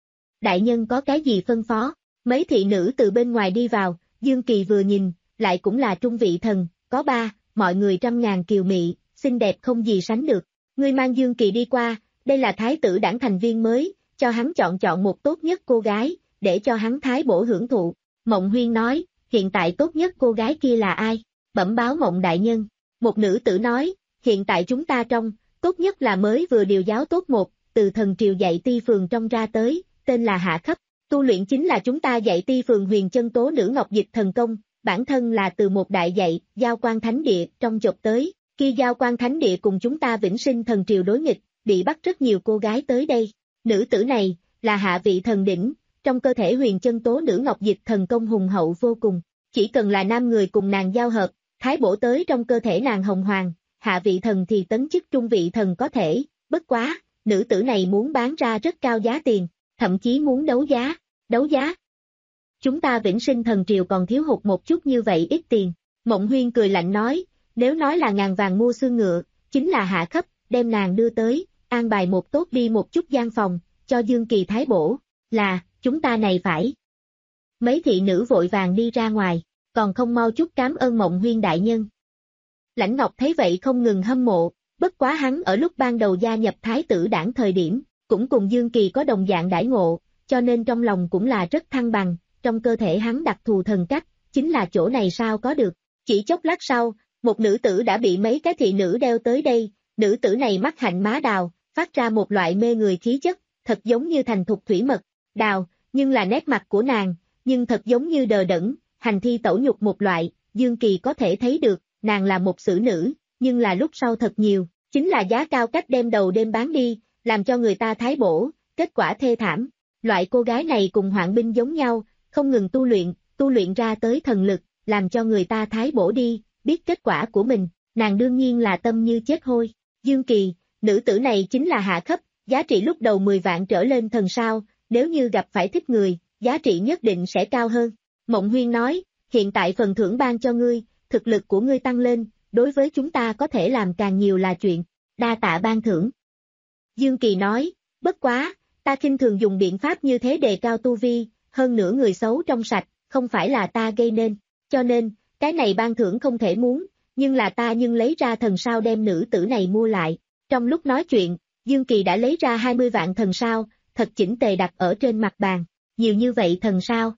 Đại nhân có cái gì phân phó? Mấy thị nữ từ bên ngoài đi vào, Dương Kỳ vừa nhìn, lại cũng là trung vị thần, có ba, mọi người trăm ngàn kiều mị, xinh đẹp không gì sánh được. Ngươi mang Dương Kỳ đi qua, đây là Thái tử đảng thành viên mới, cho hắn chọn chọn một tốt nhất cô gái, để cho hắn thái bổ hưởng thụ. Mộng Huyên nói, hiện tại tốt nhất cô gái kia là ai? Bẩm báo Mộng đại nhân. Một nữ tử nói, hiện tại chúng ta trong, tốt nhất là mới vừa điều giáo tốt một, từ thần triều dạy ti phường trong ra tới, tên là Hạ Khấp. Tu luyện chính là chúng ta dạy ti phường huyền chân tố nữ ngọc dịch thần công, bản thân là từ một đại dạy, Giao Quan Thánh Địa, trong chộp tới, khi Giao Quan Thánh Địa cùng chúng ta vĩnh sinh thần triều đối nghịch, bị bắt rất nhiều cô gái tới đây. Nữ tử này, là hạ vị thần đỉnh, trong cơ thể huyền chân tố nữ ngọc dịch thần công hùng hậu vô cùng, chỉ cần là nam người cùng nàng giao hợp, thái bổ tới trong cơ thể nàng hồng hoàng, hạ vị thần thì tấn chức trung vị thần có thể, bất quá, nữ tử này muốn bán ra rất cao giá tiền, thậm chí muốn đấu giá, đấu giá. Chúng ta vĩnh sinh thần triều còn thiếu hụt một chút như vậy ít tiền. Mộng Huyên cười lạnh nói, nếu nói là ngàn vàng mua xương ngựa, chính là Hạ Khấp, đem nàng đưa tới, an bài một tốt đi một chút gian phòng, cho Dương Kỳ thái bổ, là, chúng ta này phải. Mấy thị nữ vội vàng đi ra ngoài, còn không mau chút cám ơn Mộng Huyên đại nhân. Lãnh Ngọc thấy vậy không ngừng hâm mộ, bất quá hắn ở lúc ban đầu gia nhập Thái tử đảng thời điểm, cũng cùng Dương Kỳ có đồng dạng đãi ngộ, cho nên trong lòng cũng là rất thăng bằng, trong cơ thể hắn đặc thù thần cách, chính là chỗ này sao có được. Chỉ chốc lát sau, một nữ tử đã bị mấy cái thị nữ đeo tới đây, nữ tử này mắt hạnh má đào, phát ra một loại mê người khí chất, thật giống như thành thục thủy mật, đào, nhưng là nét mặt của nàng, nhưng thật giống như đờ đẫn, hành thi tẩu nhục một loại, Dương Kỳ có thể thấy được, nàng là một xử nữ, nhưng là lúc sau thật nhiều, chính là giá cao cách đem đầu đêm bán đi, làm cho người ta thái bổ, kết quả thê thảm. Loại cô gái này cùng Hoạn binh giống nhau, không ngừng tu luyện, tu luyện ra tới thần lực, làm cho người ta thái bổ đi, biết kết quả của mình, nàng đương nhiên là tâm như chết hôi. Dương Kỳ, nữ tử này chính là Hạ Khấp, giá trị lúc đầu mười vạn trở lên thần sao, nếu như gặp phải thích người, giá trị nhất định sẽ cao hơn. Mộng Huyên nói, hiện tại phần thưởng ban cho ngươi, thực lực của ngươi tăng lên, đối với chúng ta có thể làm càng nhiều là chuyện, đa tạ ban thưởng. Dương Kỳ nói, bất quá, ta khinh thường dùng biện pháp như thế đề cao tu vi, hơn nữa người xấu trong sạch, không phải là ta gây nên, cho nên, cái này ban thưởng không thể muốn, nhưng là ta nhưng lấy ra thần sao đem nữ tử này mua lại. Trong lúc nói chuyện, Dương Kỳ đã lấy ra hai mươi vạn thần sao, thật chỉnh tề đặt ở trên mặt bàn, nhiều như vậy thần sao.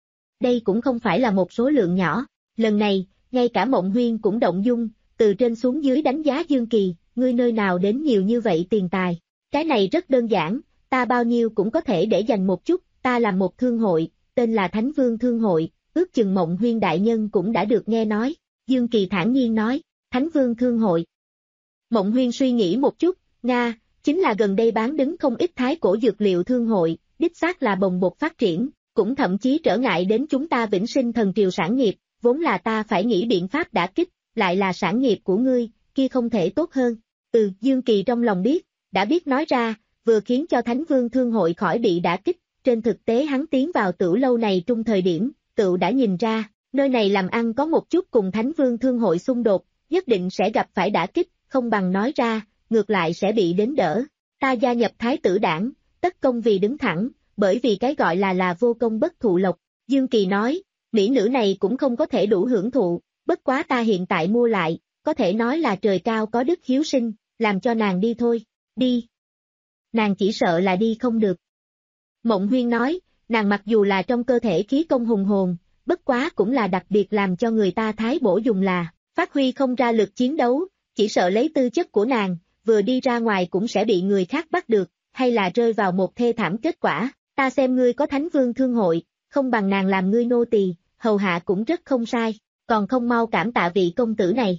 Đây cũng không phải là một số lượng nhỏ, lần này, ngay cả Mộng Huyên cũng động dung, từ trên xuống dưới đánh giá Dương Kỳ, ngươi nơi nào đến nhiều như vậy tiền tài, cái này rất đơn giản, ta bao nhiêu cũng có thể để dành một chút, ta làm một thương hội, tên là Thánh Vương Thương Hội, ước chừng Mộng Huyên đại nhân cũng đã được nghe nói, Dương Kỳ thản nhiên nói, Thánh Vương Thương Hội. Mộng Huyên suy nghĩ một chút, Nga, chính là gần đây bán đứng không ít thái cổ dược liệu thương hội, đích xác là bồng bột phát triển, cũng thậm chí trở ngại đến chúng ta vĩnh sinh thần triều sản nghiệp, vốn là ta phải nghĩ biện pháp đả kích, lại là sản nghiệp của ngươi, kia không thể tốt hơn. Ừ, Dương Kỳ trong lòng biết, đã biết nói ra, vừa khiến cho Thánh Vương Thương Hội khỏi bị đả kích, trên thực tế hắn tiến vào tửu lâu này trung thời điểm, tựu đã nhìn ra, nơi này làm ăn có một chút cùng Thánh Vương Thương Hội xung đột, nhất định sẽ gặp phải đả kích, không bằng nói ra, ngược lại sẽ bị đến đỡ. Ta gia nhập Thái tử đảng, tất công vì đứng thẳng, bởi vì cái gọi là là vô công bất thụ lộc. Dương Kỳ nói, mỹ nữ này cũng không có thể đủ hưởng thụ, bất quá ta hiện tại mua lại, có thể nói là trời cao có đức hiếu sinh, làm cho nàng đi thôi, đi. Nàng chỉ sợ là đi không được. Mộng Huyên nói, nàng mặc dù là trong cơ thể khí công hùng hồn, bất quá cũng là đặc biệt làm cho người ta thái bổ dùng là, phát huy không ra lực chiến đấu, chỉ sợ lấy tư chất của nàng, vừa đi ra ngoài cũng sẽ bị người khác bắt được, hay là rơi vào một thê thảm kết quả, ta xem ngươi có Thánh Vương Thương Hội, không bằng nàng làm ngươi nô tỳ, hầu hạ cũng rất không sai, còn không mau cảm tạ vị công tử này.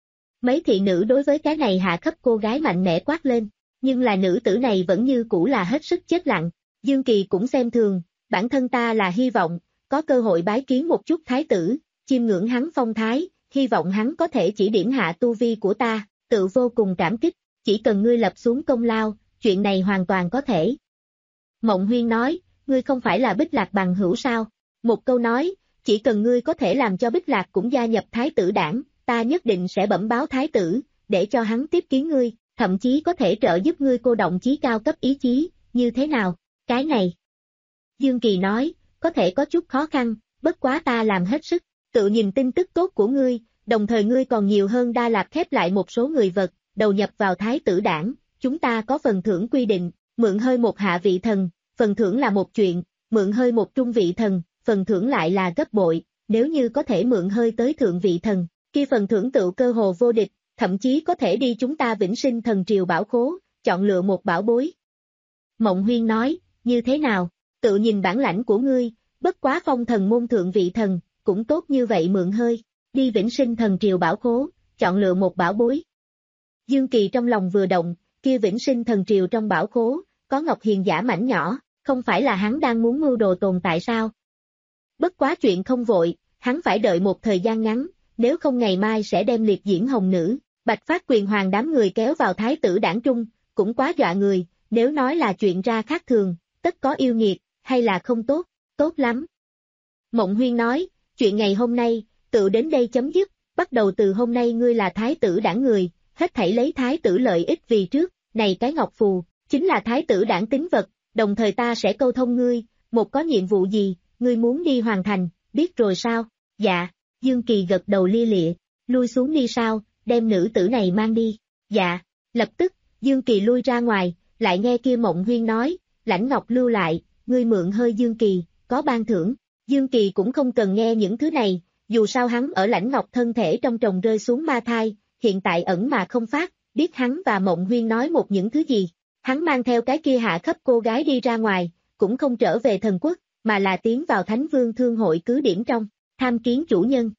Mấy thị nữ đối với cái này Hạ Khấp cô gái mạnh mẽ quát lên, nhưng là nữ tử này vẫn như cũ là hết sức chết lặng, Dương Kỳ cũng xem thường, bản thân ta là hy vọng, có cơ hội bái kiến một chút thái tử, chiêm ngưỡng hắn phong thái, hy vọng hắn có thể chỉ điểm hạ tu vi của ta, tự vô cùng cảm kích, chỉ cần ngươi lập xuống công lao, chuyện này hoàn toàn có thể. Mộng Huyên nói, ngươi không phải là Bích Lạc bằng hữu sao? Một câu nói, chỉ cần ngươi có thể làm cho Bích Lạc cũng gia nhập thái tử đảng, ta nhất định sẽ bẩm báo thái tử, để cho hắn tiếp kiến ngươi, thậm chí có thể trợ giúp ngươi cô động chí cao cấp ý chí, như thế nào? Cái này. Dương Kỳ nói, có thể có chút khó khăn, bất quá ta làm hết sức, tự nhìn tin tức tốt của ngươi, đồng thời ngươi còn nhiều hơn Đa Lạp khép lại một số người vật, đầu nhập vào thái tử đảng, chúng ta có phần thưởng quy định, mượn hơi một hạ vị thần, phần thưởng là một chuyện, mượn hơi một trung vị thần, phần thưởng lại là gấp bội, nếu như có thể mượn hơi tới thượng vị thần, kia phần thưởng tự cơ hồ vô địch, thậm chí có thể đi chúng ta Vĩnh Sinh Thần Triều bảo khố, chọn lựa một bảo bối. Mộng Huyên nói, như thế nào, tự nhìn bản lãnh của ngươi, bất quá phong thần môn thượng vị thần, cũng tốt như vậy mượn hơi, đi Vĩnh Sinh Thần Triều bảo khố, chọn lựa một bảo bối. Dương Kỳ trong lòng vừa động, kia Vĩnh Sinh Thần Triều trong bảo khố, có Ngọc Hiền giả mảnh nhỏ, không phải là hắn đang muốn mưu đồ tồn tại sao? Bất quá chuyện không vội, hắn phải đợi một thời gian ngắn, nếu không ngày mai sẽ đem liệt diễn hồng nữ, Bạch Phát Quyền Hoàng đám người kéo vào thái tử đảng trung, cũng quá dọa người, nếu nói là chuyện ra khác thường, tất có yêu nghiệt, hay là không tốt, tốt lắm. Mộng Huyên nói, chuyện ngày hôm nay, tự đến đây chấm dứt, bắt đầu từ hôm nay ngươi là thái tử đảng người, hết thảy lấy thái tử lợi ích vì trước, này cái ngọc phù, chính là thái tử đảng tín vật, đồng thời ta sẽ câu thông ngươi, một có nhiệm vụ gì, ngươi muốn đi hoàn thành, biết rồi sao? Dạ, Dương Kỳ gật đầu lia lịa, lui xuống đi sao, đem nữ tử này mang đi, dạ, lập tức, Dương Kỳ lui ra ngoài, lại nghe kia Mộng Huyên nói, Lãnh Ngọc lưu lại, ngươi mượn hơi Dương Kỳ, có ban thưởng, Dương Kỳ cũng không cần nghe những thứ này, dù sao hắn ở Lãnh Ngọc thân thể trong trồng rơi xuống ma thai, hiện tại ẩn mà không phát, biết hắn và Mộng Huyên nói một những thứ gì, hắn mang theo cái kia hạ cấp cô gái đi ra ngoài, cũng không trở về thần quốc, mà là tiến vào Thánh Vương Thương hội cứ điểm trong, tham kiến chủ nhân.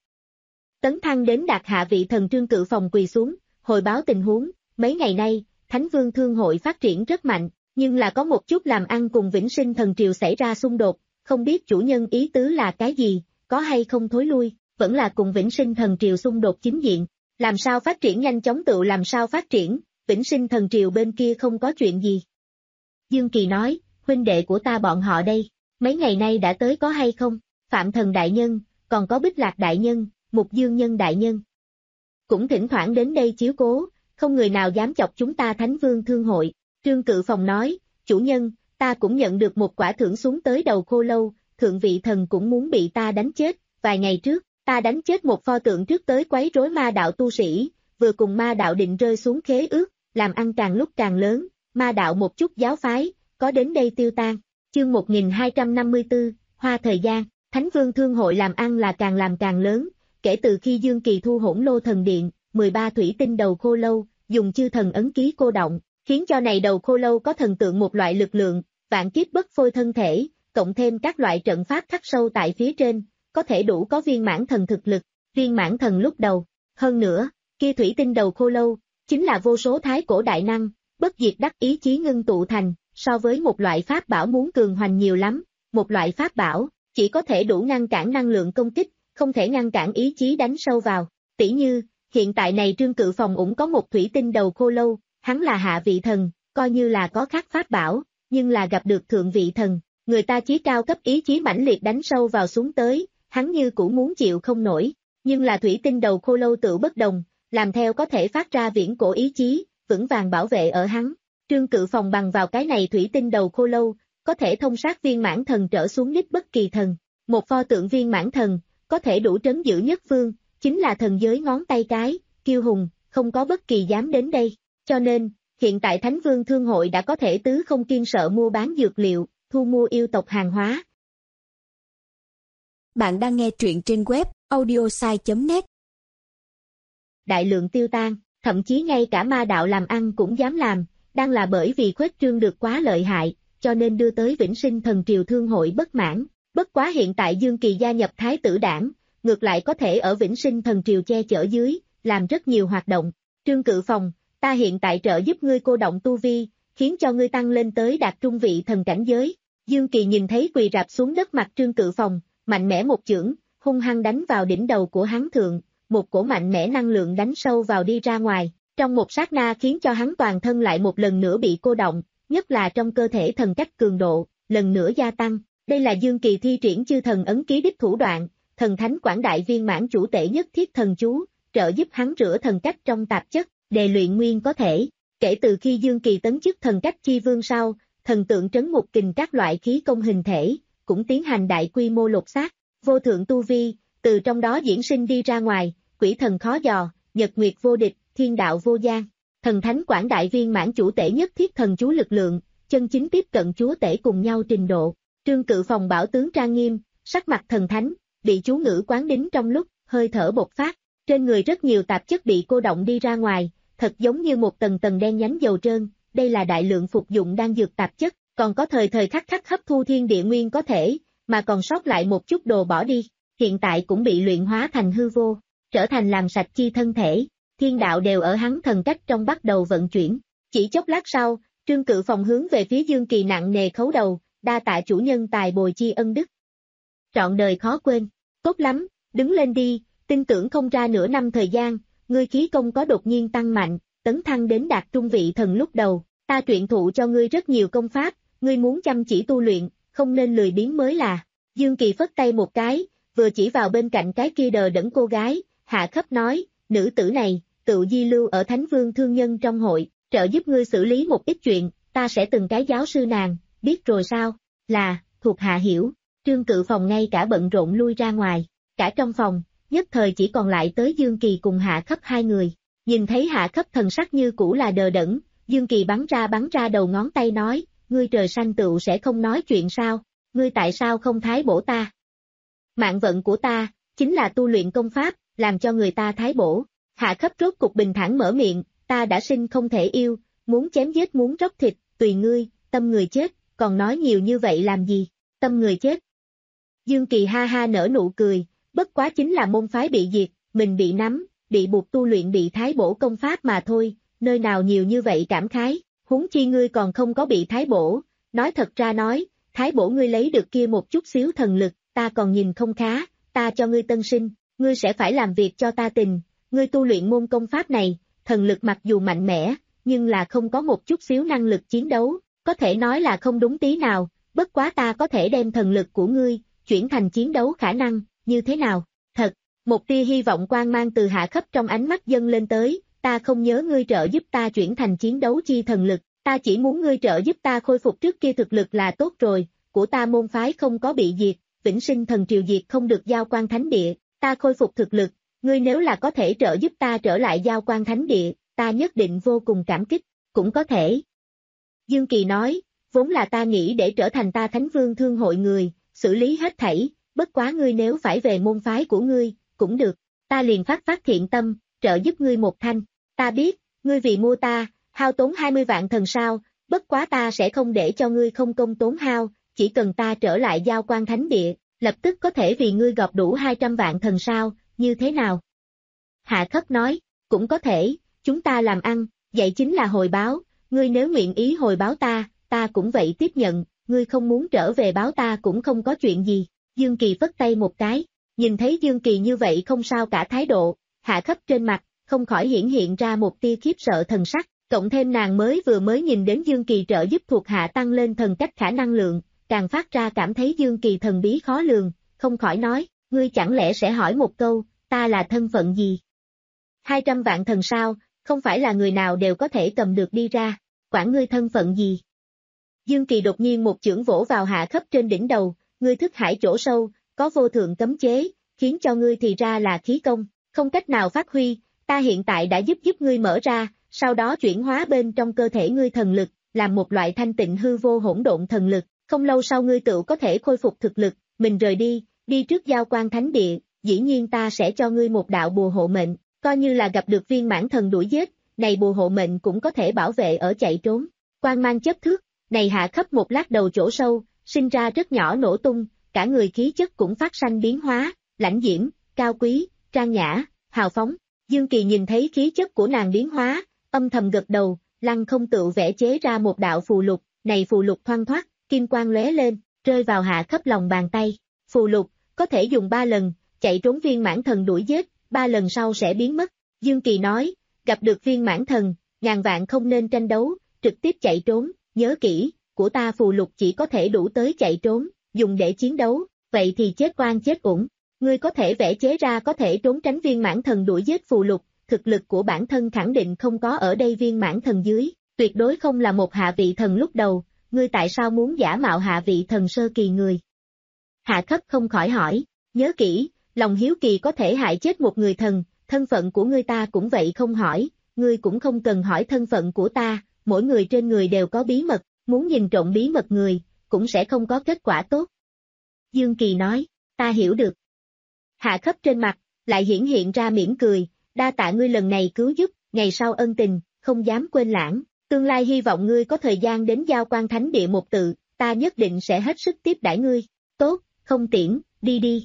Tấn thăng đến đạt hạ vị thần Trương Cự Phòng quỳ xuống, hồi báo tình huống, mấy ngày nay, Thánh Vương Thương hội phát triển rất mạnh, nhưng là có một chút làm ăn cùng Vĩnh Sinh Thần Triều xảy ra xung đột, không biết chủ nhân ý tứ là cái gì, có hay không thối lui, vẫn là cùng Vĩnh Sinh Thần Triều xung đột chính diện, làm sao phát triển nhanh chóng tự làm sao phát triển, Vĩnh Sinh Thần Triều bên kia không có chuyện gì. Dương Kỳ nói, huynh đệ của ta bọn họ đây, mấy ngày nay đã tới có hay không, Phạm Thần Đại Nhân, còn có Bích Lạc Đại Nhân, Mục Dương Nhân Đại Nhân. Cũng thỉnh thoảng đến đây chiếu cố, không người nào dám chọc chúng ta Thánh Vương Thương hội. Trương Cự Phòng nói, chủ nhân, ta cũng nhận được một quả thưởng xuống tới đầu khô lâu, thượng vị thần cũng muốn bị ta đánh chết, vài ngày trước, ta đánh chết một pho tượng trước tới quấy rối ma đạo tu sĩ, vừa cùng ma đạo định rơi xuống khế ước, làm ăn càng lúc càng lớn, ma đạo một chút giáo phái, có đến đây tiêu tan. Chương một nghìn hai trăm năm mươi tư, Hoa Thời Gian, Thánh Vương Thương hội làm ăn là càng làm càng lớn, kể từ khi Dương Kỳ thu Hỗn Lô Thần Điện, mười ba thủy tinh đầu khô lâu, dùng chư thần ấn ký cô động, khiến cho này đầu khô lâu có thần tượng một loại lực lượng, vạn kiếp bất phôi thân thể, cộng thêm các loại trận pháp khắc sâu tại phía trên, có thể đủ có viên mãn thần thực lực, viên mãn thần lúc đầu. Hơn nữa, kia thủy tinh đầu khô lâu, chính là vô số thái cổ đại năng, bất diệt đắc ý chí ngưng tụ thành, so với một loại pháp bảo muốn cường hoành nhiều lắm, một loại pháp bảo, chỉ có thể đủ ngăn cản năng lượng công kích, không thể ngăn cản ý chí đánh sâu vào, tỉ như, hiện tại này Trương Cự Phòng cũng có một thủy tinh đầu khô lâu, hắn là hạ vị thần, coi như là có khác pháp bảo, nhưng là gặp được thượng vị thần, người ta chí cao cấp ý chí mãnh liệt đánh sâu vào xuống tới, hắn như cũng muốn chịu không nổi, nhưng là thủy tinh đầu khô lâu tự bất đồng, làm theo có thể phát ra viễn cổ ý chí, vững vàng bảo vệ ở hắn. Trương Cự Phòng bằng vào cái này thủy tinh đầu khô lâu, có thể thông sát viên mãn thần trở xuống đích bất kỳ thần, một pho tượng viên mãn thần, có thể đủ trấn giữ nhất phương, chính là thần giới ngón tay cái, kiêu hùng, không có bất kỳ dám đến đây, cho nên, hiện tại Thánh Vương Thương hội đã có thể tứ không kiên sợ mua bán dược liệu, thu mua yêu tộc hàng hóa. Bạn đang nghe truyện trên web audiosai chấm net. Đại lượng tiêu tan, thậm chí ngay cả ma đạo làm ăn cũng dám làm, đang là bởi vì khuếch trương được quá lợi hại, cho nên đưa tới Vĩnh Sinh Thần Triều Thương hội bất mãn. Bất quá hiện tại Dương Kỳ gia nhập Thái tử đảng, ngược lại có thể ở Vĩnh Sinh Thần Triều che chở dưới, làm rất nhiều hoạt động. Trương Cự Phòng, ta hiện tại trợ giúp ngươi cô động tu vi, khiến cho ngươi tăng lên tới đạt trung vị thần cảnh giới. Dương Kỳ nhìn thấy quỳ rạp xuống đất mặt Trương Cự Phòng, mạnh mẽ một chưởng, hung hăng đánh vào đỉnh đầu của hắn thượng, một cổ mạnh mẽ năng lượng đánh sâu vào đi ra ngoài, trong một sát na khiến cho hắn toàn thân lại một lần nữa bị cô động, nhất là trong cơ thể thần cách cường độ, lần nữa gia tăng. Đây là Dương Kỳ thi triển chư thần ấn ký đích thủ đoạn, thần thánh quảng đại viên mãn chủ tể nhất thiết thần chú, trợ giúp hắn rửa thần cách trong tạp chất, đề luyện nguyên có thể. Kể từ khi Dương Kỳ tấn chức thần cách chi vương sau, thần tượng trấn ngục kình các loại khí công hình thể, cũng tiến hành đại quy mô lột xác, vô thượng tu vi, từ trong đó diễn sinh đi ra ngoài, quỷ thần khó dò, nhật nguyệt vô địch, thiên đạo vô gian, thần thánh quảng đại viên mãn chủ tể nhất thiết thần chú lực lượng, chân chính tiếp cận chúa tể cùng nhau trình độ. Trương Cự Phòng bảo tướng trang nghiêm, sắc mặt thần thánh, bị chú ngữ quán đính trong lúc, hơi thở bộc phát, trên người rất nhiều tạp chất bị cô động đi ra ngoài, thật giống như một tầng tầng đen nhánh dầu trơn, đây là đại lượng phục dụng đan dược tạp chất, còn có thời thời khắc khắc hấp thu thiên địa nguyên có thể, mà còn sót lại một chút đồ bỏ đi, hiện tại cũng bị luyện hóa thành hư vô, trở thành làm sạch chi thân thể, thiên đạo đều ở hắn thần cách trong bắt đầu vận chuyển. Chỉ chốc lát sau, Trương Cự Phòng hướng về phía Dương Kỳ nặng nề khấu đầu, đa tạ chủ nhân tài bồi chi ân đức. Trọn đời khó quên, tốt lắm, đứng lên đi, tin tưởng không ra nửa năm thời gian, ngươi khí công có đột nhiên tăng mạnh, tấn thăng đến đạt trung vị thần lúc đầu, ta truyện thụ cho ngươi rất nhiều công pháp, ngươi muốn chăm chỉ tu luyện, không nên lười biếng mới là. Dương Kỳ phất tay một cái, vừa chỉ vào bên cạnh cái kia đờ đẫn cô gái, hạ khắp nói, nữ tử này, tự di lưu ở Thánh Vương Thương Nhân trong hội, trợ giúp ngươi xử lý một ít chuyện, ta sẽ từng cái giáo sư nàng, biết rồi sao, là, thuộc hạ hiểu. Trương Cự Phòng ngay cả bận rộn lui ra ngoài, cả trong phòng, nhất thời chỉ còn lại tới Dương Kỳ cùng Hạ Khắp hai người, nhìn thấy Hạ Khắp thần sắc như cũ là đờ đẫn, Dương Kỳ bắn ra bắn ra đầu ngón tay nói, ngươi trời xanh tựu sẽ không nói chuyện sao, ngươi tại sao không thái bổ ta? Mạng vận của ta, chính là tu luyện công pháp, làm cho người ta thái bổ. Hạ Khắp rốt cục bình thản mở miệng, ta đã sinh không thể yêu, muốn chém giết muốn róc thịt, tùy ngươi, tâm người chết, còn nói nhiều như vậy làm gì, tâm người chết. Dương Kỳ ha ha nở nụ cười, bất quá chính là môn phái bị diệt, mình bị nắm, bị buộc tu luyện bị thái bổ công pháp mà thôi, nơi nào nhiều như vậy cảm khái, huống chi ngươi còn không có bị thái bổ, nói thật ra nói, thái bổ ngươi lấy được kia một chút xíu thần lực, ta còn nhìn không khá, ta cho ngươi tân sinh, ngươi sẽ phải làm việc cho ta tình, ngươi tu luyện môn công pháp này, thần lực mặc dù mạnh mẽ, nhưng là không có một chút xíu năng lực chiến đấu, có thể nói là không đúng tí nào, bất quá ta có thể đem thần lực của ngươi, chuyển thành chiến đấu khả năng, như thế nào, thật, một tia hy vọng quang mang từ Hạ Khắp trong ánh mắt dâng lên tới, ta không nhớ ngươi trợ giúp ta chuyển thành chiến đấu chi thần lực, ta chỉ muốn ngươi trợ giúp ta khôi phục trước kia thực lực là tốt rồi, của ta môn phái không có bị diệt, vĩnh sinh thần triều diệt không được giao quan thánh địa, ta khôi phục thực lực, ngươi nếu là có thể trợ giúp ta trở lại giao quan thánh địa, ta nhất định vô cùng cảm kích, cũng có thể. Dương Kỳ nói, vốn là ta nghĩ để trở thành ta Thánh Vương Thương hội người, xử lý hết thảy, bất quá ngươi nếu phải về môn phái của ngươi, cũng được, ta liền phát phát thiện tâm, trợ giúp ngươi một thanh, ta biết, ngươi vì mua ta, hao tốn hai mươi vạn thần sao, bất quá ta sẽ không để cho ngươi không công tốn hao, chỉ cần ta trở lại giao quan thánh địa, lập tức có thể vì ngươi gọp đủ hai trăm vạn thần sao, như thế nào? Hạ Khắp nói, cũng có thể, chúng ta làm ăn, vậy chính là hồi báo, ngươi nếu nguyện ý hồi báo ta, ta cũng vậy tiếp nhận, ngươi không muốn trở về báo ta cũng không có chuyện gì. Dương Kỳ phất tay một cái, nhìn thấy Dương Kỳ như vậy không sao cả thái độ, Hạ Khắp trên mặt, không khỏi hiển hiện ra một tia khiếp sợ thần sắc, cộng thêm nàng mới vừa mới nhìn đến Dương Kỳ trợ giúp thuộc hạ tăng lên thần cách khả năng lượng, càng phát ra cảm thấy Dương Kỳ thần bí khó lường, không khỏi nói, ngươi chẳng lẽ sẽ hỏi một câu, ta là thân phận gì? Hai trăm vạn thần sao, không phải là người nào đều có thể cầm được đi ra, quản ngươi thân phận gì? Dương Kỳ đột nhiên một chưởng vỗ vào Hạ Khắp trên đỉnh đầu, ngươi thức hải chỗ sâu, có vô thượng cấm chế, khiến cho ngươi thì ra là khí công, không cách nào phát huy, ta hiện tại đã giúp giúp ngươi mở ra, sau đó chuyển hóa bên trong cơ thể ngươi thần lực, làm một loại thanh tịnh hư vô hỗn độn thần lực, không lâu sau ngươi tự có thể khôi phục thực lực, mình rời đi, đi trước giao quan thánh địa, dĩ nhiên ta sẽ cho ngươi một đạo bùa hộ mệnh, coi như là gặp được viên mãn thần đuổi giết, này bùa hộ mệnh cũng có thể bảo vệ ở chạy trốn, quang mang chớp thước, này Hạ Khắp một lát đầu chỗ sâu, sinh ra rất nhỏ nổ tung, cả người khí chất cũng phát sanh biến hóa, lãnh diễm, cao quý, trang nhã, hào phóng. Dương Kỳ nhìn thấy khí chất của nàng biến hóa, âm thầm gật đầu, lăng không tự vẽ chế ra một đạo phù lục, này phù lục thoăn thoắt, kim quang lóe lên, rơi vào Hạ Khắp lòng bàn tay. Phù lục, có thể dùng ba lần, chạy trốn viên mãn thần đuổi giết, ba lần sau sẽ biến mất. Dương Kỳ nói, gặp được viên mãn thần, ngàn vạn không nên tranh đấu, trực tiếp chạy trốn, nhớ kỹ, của ta phù lục chỉ có thể đủ tới chạy trốn, dùng để chiến đấu, vậy thì chết oan chết uổng. Ngươi có thể vẽ chế ra có thể trốn tránh viên mãn thần đuổi giết phù lục, thực lực của bản thân khẳng định không có ở đây viên mãn thần dưới, tuyệt đối không là một hạ vị thần lúc đầu, ngươi tại sao muốn giả mạo hạ vị thần sơ kỳ người? Hạ Khấp không khỏi hỏi, nhớ kỹ, lòng hiếu kỳ có thể hại chết một người thần, thân phận của ngươi ta cũng vậy không hỏi, ngươi cũng không cần hỏi thân phận của ta, mỗi người trên người đều có bí mật, muốn nhìn trộm bí mật người, cũng sẽ không có kết quả tốt. Dương Kỳ nói, ta hiểu được. Hạ Khấp trên mặt, lại hiển hiện ra mỉm cười, đa tạ ngươi lần này cứu giúp, ngày sau ân tình, không dám quên lãng, tương lai hy vọng ngươi có thời gian đến Giao Quan Thánh Địa một tự, ta nhất định sẽ hết sức tiếp đãi ngươi, tốt, không tiễn, đi đi.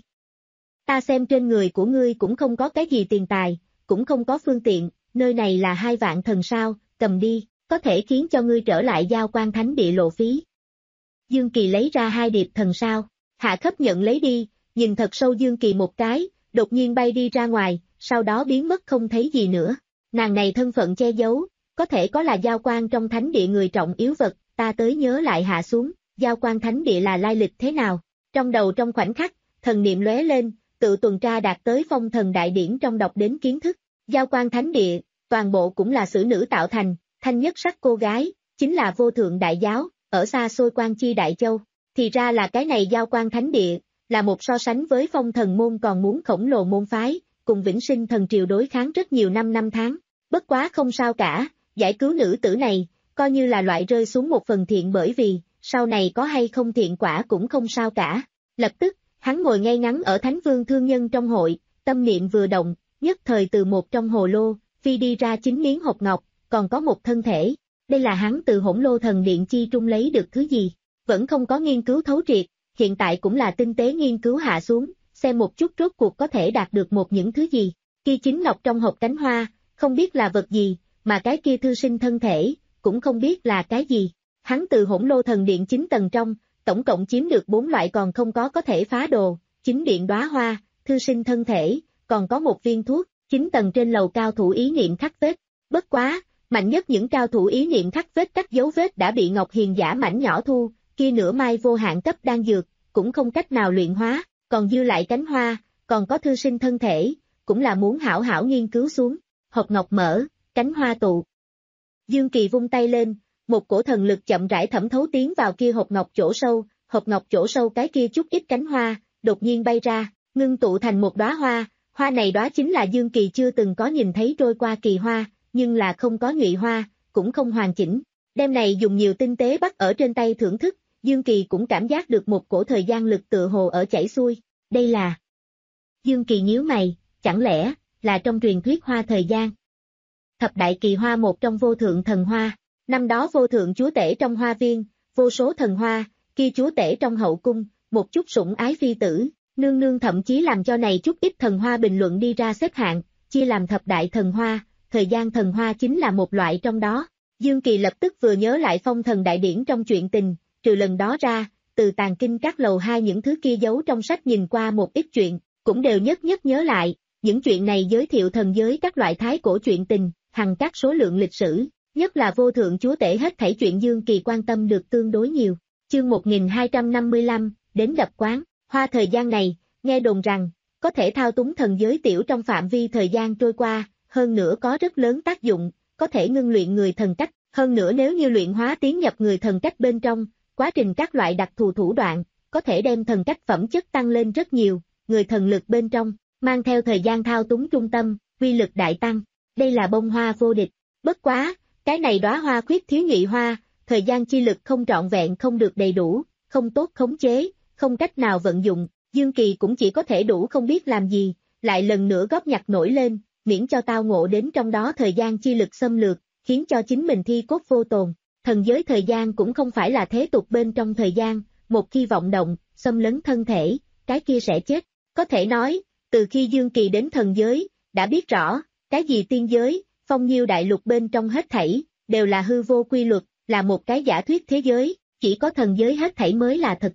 Ta xem trên người của ngươi cũng không có cái gì tiền tài, cũng không có phương tiện, nơi này là hai vạn thần sao, cầm đi, có thể khiến cho ngươi trở lại Giao Quan Thánh Địa lộ phí. Dương Kỳ lấy ra hai điệp thần sao, Hạ Khấp nhận lấy đi, nhìn thật sâu Dương Kỳ một cái, đột nhiên bay đi ra ngoài, sau đó biến mất không thấy gì nữa. Nàng này thân phận che giấu, có thể có là Giao Quan trong Thánh Địa người trọng yếu vật, ta tới nhớ lại hạ xuống, Giao Quan Thánh Địa là lai lịch thế nào. Trong đầu trong khoảnh khắc, thần niệm lóe lên, tự tuần tra đạt tới phong thần đại điển trong đọc đến kiến thức. Giao Quan Thánh Địa, toàn bộ cũng là xử nữ tạo thành, thanh nhất sắc cô gái, chính là vô thượng đại giáo, ở xa xôi Quan Chi Đại Châu. Thì ra là cái này Giao Quan Thánh Địa, là một so sánh với phong thần môn còn muốn khổng lồ môn phái, cùng Vĩnh Sinh Thần Triều đối kháng rất nhiều năm năm tháng. Bất quá không sao cả, giải cứu nữ tử này, coi như là loại rơi xuống một phần thiện bởi vì, sau này có hay không thiện quả cũng không sao cả. Lập tức, hắn ngồi ngay ngắn ở Thánh Vương Thương Nhân trong hội, tâm niệm vừa động, nhất thời từ một trong hồ lô, phi đi ra chín miếng hộp ngọc, còn có một thân thể. Đây là hắn từ Hỗn Lô Thần Điện chi trung lấy được thứ gì? Vẫn không có nghiên cứu thấu triệt, hiện tại cũng là tinh tế nghiên cứu hạ xuống, xem một chút rốt cuộc có thể đạt được một những thứ gì. Kia chính ngọc trong hộp cánh hoa, không biết là vật gì, mà cái kia thư sinh thân thể, cũng không biết là cái gì. Hắn từ Hỗn Lô Thần Điện chín tầng trong, tổng cộng chiếm được bốn loại còn không có có thể phá đồ, chính điện đóa hoa, thư sinh thân thể, còn có một viên thuốc, chín tầng trên lầu cao thủ ý niệm khắc vết. Bất quá, mạnh nhất những cao thủ ý niệm khắc vết các dấu vết đã bị Ngọc Hiền giả mảnh nhỏ thu, kia nửa mai vô hạn cấp đan dược, cũng không cách nào luyện hóa, còn dư lại cánh hoa, còn có thư sinh thân thể, cũng là muốn hảo hảo nghiên cứu xuống. Hộp ngọc mở, cánh hoa tụ. Dương Kỳ vung tay lên, một cổ thần lực chậm rãi thẩm thấu tiến vào kia hộp ngọc chỗ sâu, hộp ngọc chỗ sâu cái kia chút ít cánh hoa, đột nhiên bay ra, ngưng tụ thành một đóa hoa, hoa này đóa chính là Dương Kỳ chưa từng có nhìn thấy trôi qua kỳ hoa, nhưng là không có nhụy hoa, cũng không hoàn chỉnh. Đêm này dùng nhiều tinh tế bắt ở trên tay thưởng thức, Dương Kỳ cũng cảm giác được một cổ thời gian lực tựa hồ ở chảy xuôi, đây là... Dương Kỳ nhíu mày, chẳng lẽ là trong truyền thuyết hoa thời gian? Thập đại kỳ hoa một trong vô thượng thần hoa, năm đó vô thượng chúa tể trong hoa viên, vô số thần hoa, kia chúa tể trong hậu cung, một chút sủng ái phi tử, nương nương thậm chí làm cho này chút ít thần hoa bình luận đi ra xếp hạng, chia làm thập đại thần hoa, thời gian thần hoa chính là một loại trong đó. Dương Kỳ lập tức vừa nhớ lại phong thần đại điển trong chuyện tình, trừ lần đó ra, từ tàng kinh các lầu hai những thứ kia giấu trong sách nhìn qua một ít chuyện, cũng đều nhất nhất nhớ lại, những chuyện này giới thiệu thần giới các loại thái cổ chuyện tình, hằng các số lượng lịch sử, nhất là vô thượng chúa tể hết thảy chuyện Dương Kỳ quan tâm được tương đối nhiều. Chương một nghìn hai trăm năm mươi lăm, đến gặp quán, hoa thời gian này, nghe đồn rằng, có thể thao túng thần giới tiểu trong phạm vi thời gian trôi qua, hơn nữa có rất lớn tác dụng, có thể ngưng luyện người thần cách, hơn nữa nếu như luyện hóa tiến nhập người thần cách bên trong, quá trình các loại đặc thù thủ đoạn, có thể đem thần cách phẩm chất tăng lên rất nhiều, người thần lực bên trong, mang theo thời gian thao túng trung tâm, uy lực đại tăng, đây là bông hoa vô địch, bất quá, cái này đóa hoa khuyết thiếu nhụy hoa, thời gian chi lực không trọn vẹn không được đầy đủ, không tốt khống chế, không cách nào vận dụng, Dương Kỳ cũng chỉ có thể đủ không biết làm gì, lại lần nữa góp nhặt nổi lên, miễn cho tao ngộ đến trong đó thời gian chi lực xâm lược, khiến cho chính mình thi cốt vô tồn. Thần giới thời gian cũng không phải là thế tục bên trong thời gian, một khi vọng động, xâm lấn thân thể, cái kia sẽ chết. Có thể nói, từ khi Dương Kỳ đến thần giới, đã biết rõ, cái gì tiên giới, phong nhiêu đại lục bên trong hết thảy, đều là hư vô quy luật, là một cái giả thuyết thế giới, chỉ có thần giới hết thảy mới là thật thực.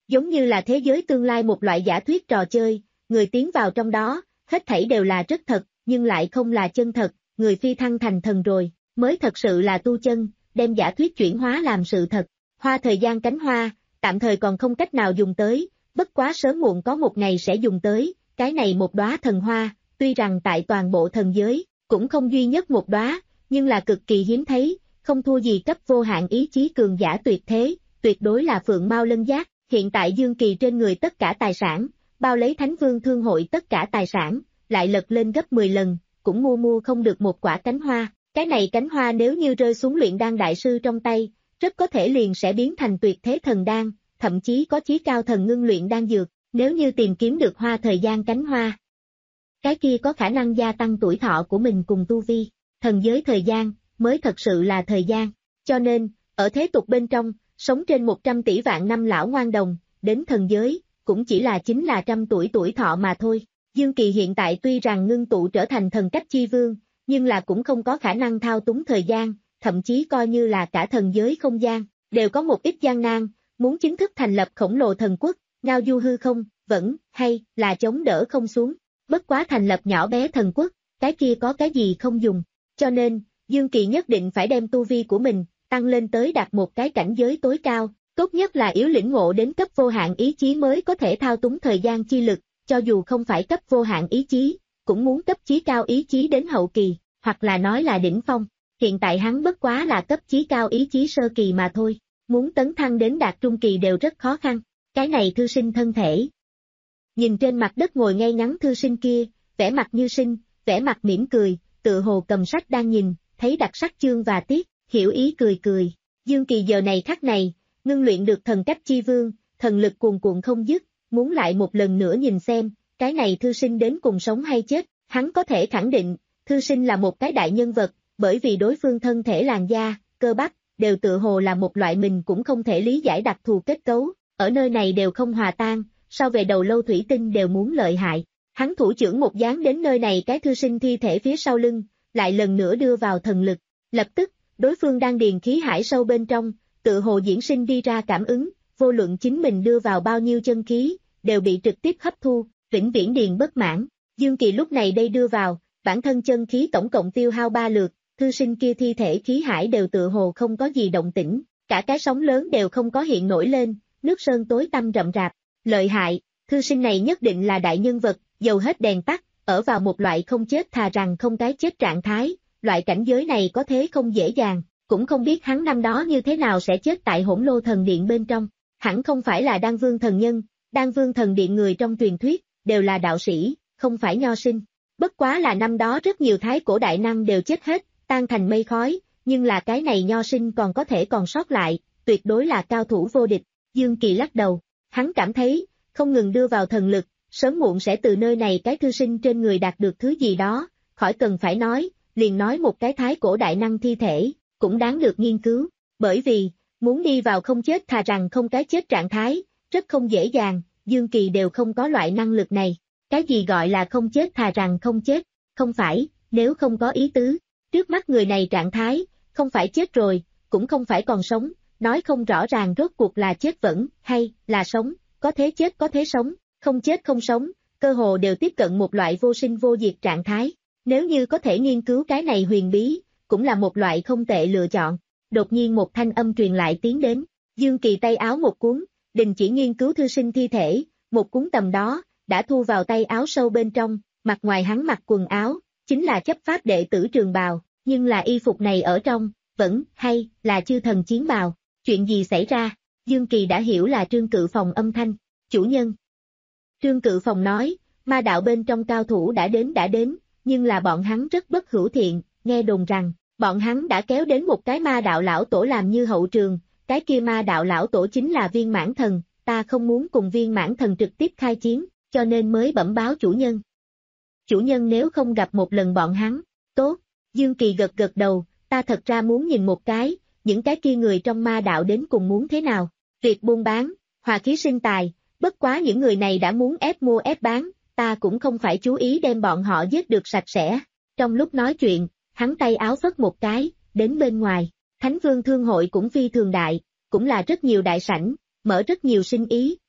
giống như là thế giới tương lai một loại giả thuyết trò chơi, người tiến vào trong đó, hết thảy đều là rất thật, nhưng lại không là chân thật, người phi thăng thành thần rồi, mới thật sự là tu chân, đem giả thuyết chuyển hóa làm sự thật. Hoa thời gian cánh hoa, tạm thời còn không cách nào dùng tới, bất quá sớm muộn có một ngày sẽ dùng tới, cái này một đóa thần hoa, tuy rằng tại toàn bộ thần giới, cũng không duy nhất một đóa, nhưng là cực kỳ hiếm thấy, không thua gì cấp vô hạn ý chí cường giả tuyệt thế, tuyệt đối là phượng mao lân giác, hiện tại Dương Kỳ trên người tất cả tài sản, bao lấy Thánh Vương Thương Hội tất cả tài sản, lại lật lên gấp mười lần, cũng mua mua không được một quả cánh hoa, cái này cánh hoa nếu như rơi xuống luyện đan đại sư trong tay, rất có thể liền sẽ biến thành tuyệt thế thần đan, thậm chí có chí cao thần ngưng luyện đan dược, nếu như tìm kiếm được hoa thời gian cánh hoa. Cái kia có khả năng gia tăng tuổi thọ của mình cùng tu vi, thần giới thời gian, mới thật sự là thời gian, cho nên, ở thế tục bên trong, sống trên một trăm tỷ vạn năm lão ngoan đồng, đến thần giới, cũng chỉ là chính là trăm tuổi tuổi thọ mà thôi. Dương Kỳ hiện tại tuy rằng ngưng tụ trở thành thần cách chi vương, nhưng là cũng không có khả năng thao túng thời gian, thậm chí coi như là cả thần giới không gian, đều có một ít gian nan, muốn chính thức thành lập khổng lồ thần quốc, ngao du hư không, vẫn, hay, là chống đỡ không xuống. Bất quá thành lập nhỏ bé thần quốc, cái kia có cái gì không dùng, cho nên, Dương Kỳ nhất định phải đem tu vi của mình, tăng lên tới đạt một cái cảnh giới tối cao, tốt nhất là yếu lĩnh ngộ đến cấp vô hạn ý chí mới có thể thao túng thời gian chi lực, cho dù không phải cấp vô hạn ý chí, cũng muốn cấp chí cao ý chí đến hậu kỳ, hoặc là nói là đỉnh phong, hiện tại hắn bất quá là cấp chí cao ý chí sơ kỳ mà thôi, muốn tấn thăng đến đạt trung kỳ đều rất khó khăn, cái này thư sinh thân thể. Nhìn trên mặt đất ngồi ngay ngắn thư sinh kia, vẻ mặt như sinh, vẻ mặt mỉm cười, tự hồ cầm sách đang nhìn, thấy đặc sắc chương và tiết, hiểu ý cười cười. Dương Kỳ giờ này khắc này, ngưng luyện được thần cách chi vương, thần lực cuồn cuộn không dứt, muốn lại một lần nữa nhìn xem, cái này thư sinh đến cùng sống hay chết, hắn có thể khẳng định, thư sinh là một cái đại nhân vật, bởi vì đối phương thân thể làn da, cơ bắp, đều tự hồ là một loại mình cũng không thể lý giải đặc thù kết cấu, ở nơi này đều không hòa tan, sau về đầu lâu thủy tinh đều muốn lợi hại. Hắn thủ trưởng một dáng đến nơi này cái thư sinh thi thể phía sau lưng, lại lần nữa đưa vào thần lực, lập tức, đối phương đang điền khí hải sâu bên trong, tự hồ diễn sinh đi ra cảm ứng, vô luận chính mình đưa vào bao nhiêu chân khí, đều bị trực tiếp hấp thu, vĩnh viễn điền bất mãn. Dương Kỳ lúc này đây đưa vào, bản thân chân khí tổng cộng tiêu hao ba lượt, thư sinh kia thi thể khí hải đều tự hồ không có gì động tĩnh, cả cái sóng lớn đều không có hiện nổi lên, nước sơn tối tăm rậm rạp, lợi hại, thư sinh này nhất định là đại nhân vật, dầu hết đèn tắt, ở vào một loại không chết thà rằng không cái chết trạng thái, loại cảnh giới này có thế không dễ dàng, cũng không biết hắn năm đó như thế nào sẽ chết tại Hỗn Lô Thần Điện bên trong, hẳn không phải là Đan Vương Thần Nhân, Đan Vương Thần Điện người trong truyền thuyết, đều là đạo sĩ, không phải nho sinh, bất quá là năm đó rất nhiều thái cổ đại năng đều chết hết, tan thành mây khói, nhưng là cái này nho sinh còn có thể còn sót lại, tuyệt đối là cao thủ vô địch. Dương Kỳ lắc đầu, hắn cảm thấy, không ngừng đưa vào thần lực, sớm muộn sẽ từ nơi này cái thư sinh trên người đạt được thứ gì đó, khỏi cần phải nói, liền nói một cái thái cổ đại năng thi thể, cũng đáng được nghiên cứu, bởi vì, muốn đi vào không chết thà rằng không cái chết trạng thái, rất không dễ dàng, Dương Kỳ đều không có loại năng lực này. Cái gì gọi là không chết thà rằng không chết, không phải, nếu không có ý tứ, trước mắt người này trạng thái, không phải chết rồi, cũng không phải còn sống, nói không rõ ràng rốt cuộc là chết vẫn, hay, là sống, có thế chết có thế sống, không chết không sống, cơ hồ đều tiếp cận một loại vô sinh vô diệt trạng thái, nếu như có thể nghiên cứu cái này huyền bí, cũng là một loại không tệ lựa chọn. Đột nhiên một thanh âm truyền lại tiến đến, Dương Kỳ tay áo một cuốn, đình chỉ nghiên cứu thư sinh thi thể, một cuốn tầm đó, đã thu vào tay áo sâu bên trong, mặt ngoài hắn mặc quần áo, chính là chấp pháp đệ tử trường bào, nhưng là y phục này ở trong, vẫn, hay, là chư thần chiến bào, chuyện gì xảy ra, Dương Kỳ đã hiểu là Trương Cự Phòng âm thanh, chủ nhân. Trương Cự Phòng nói, ma đạo bên trong cao thủ đã đến đã đến, nhưng là bọn hắn rất bất hữu thiện, nghe đồn rằng, bọn hắn đã kéo đến một cái ma đạo lão tổ làm như hậu trường, cái kia ma đạo lão tổ chính là Viên Mãn Thần, ta không muốn cùng Viên Mãn Thần trực tiếp khai chiến, cho nên mới bẩm báo chủ nhân. Chủ nhân nếu không gặp một lần bọn hắn, tốt, Dương Kỳ gật gật đầu, ta thật ra muốn nhìn một cái, những cái kia người trong ma đạo đến cùng muốn thế nào, việc buôn bán, hòa khí sinh tài, bất quá những người này đã muốn ép mua ép bán, ta cũng không phải chú ý đem bọn họ giết được sạch sẽ. Trong lúc nói chuyện, hắn tay áo phất một cái, đến bên ngoài, Thánh Vương Thương Hội cũng phi thường đại, cũng là rất nhiều đại sảnh, mở rất nhiều sinh ý,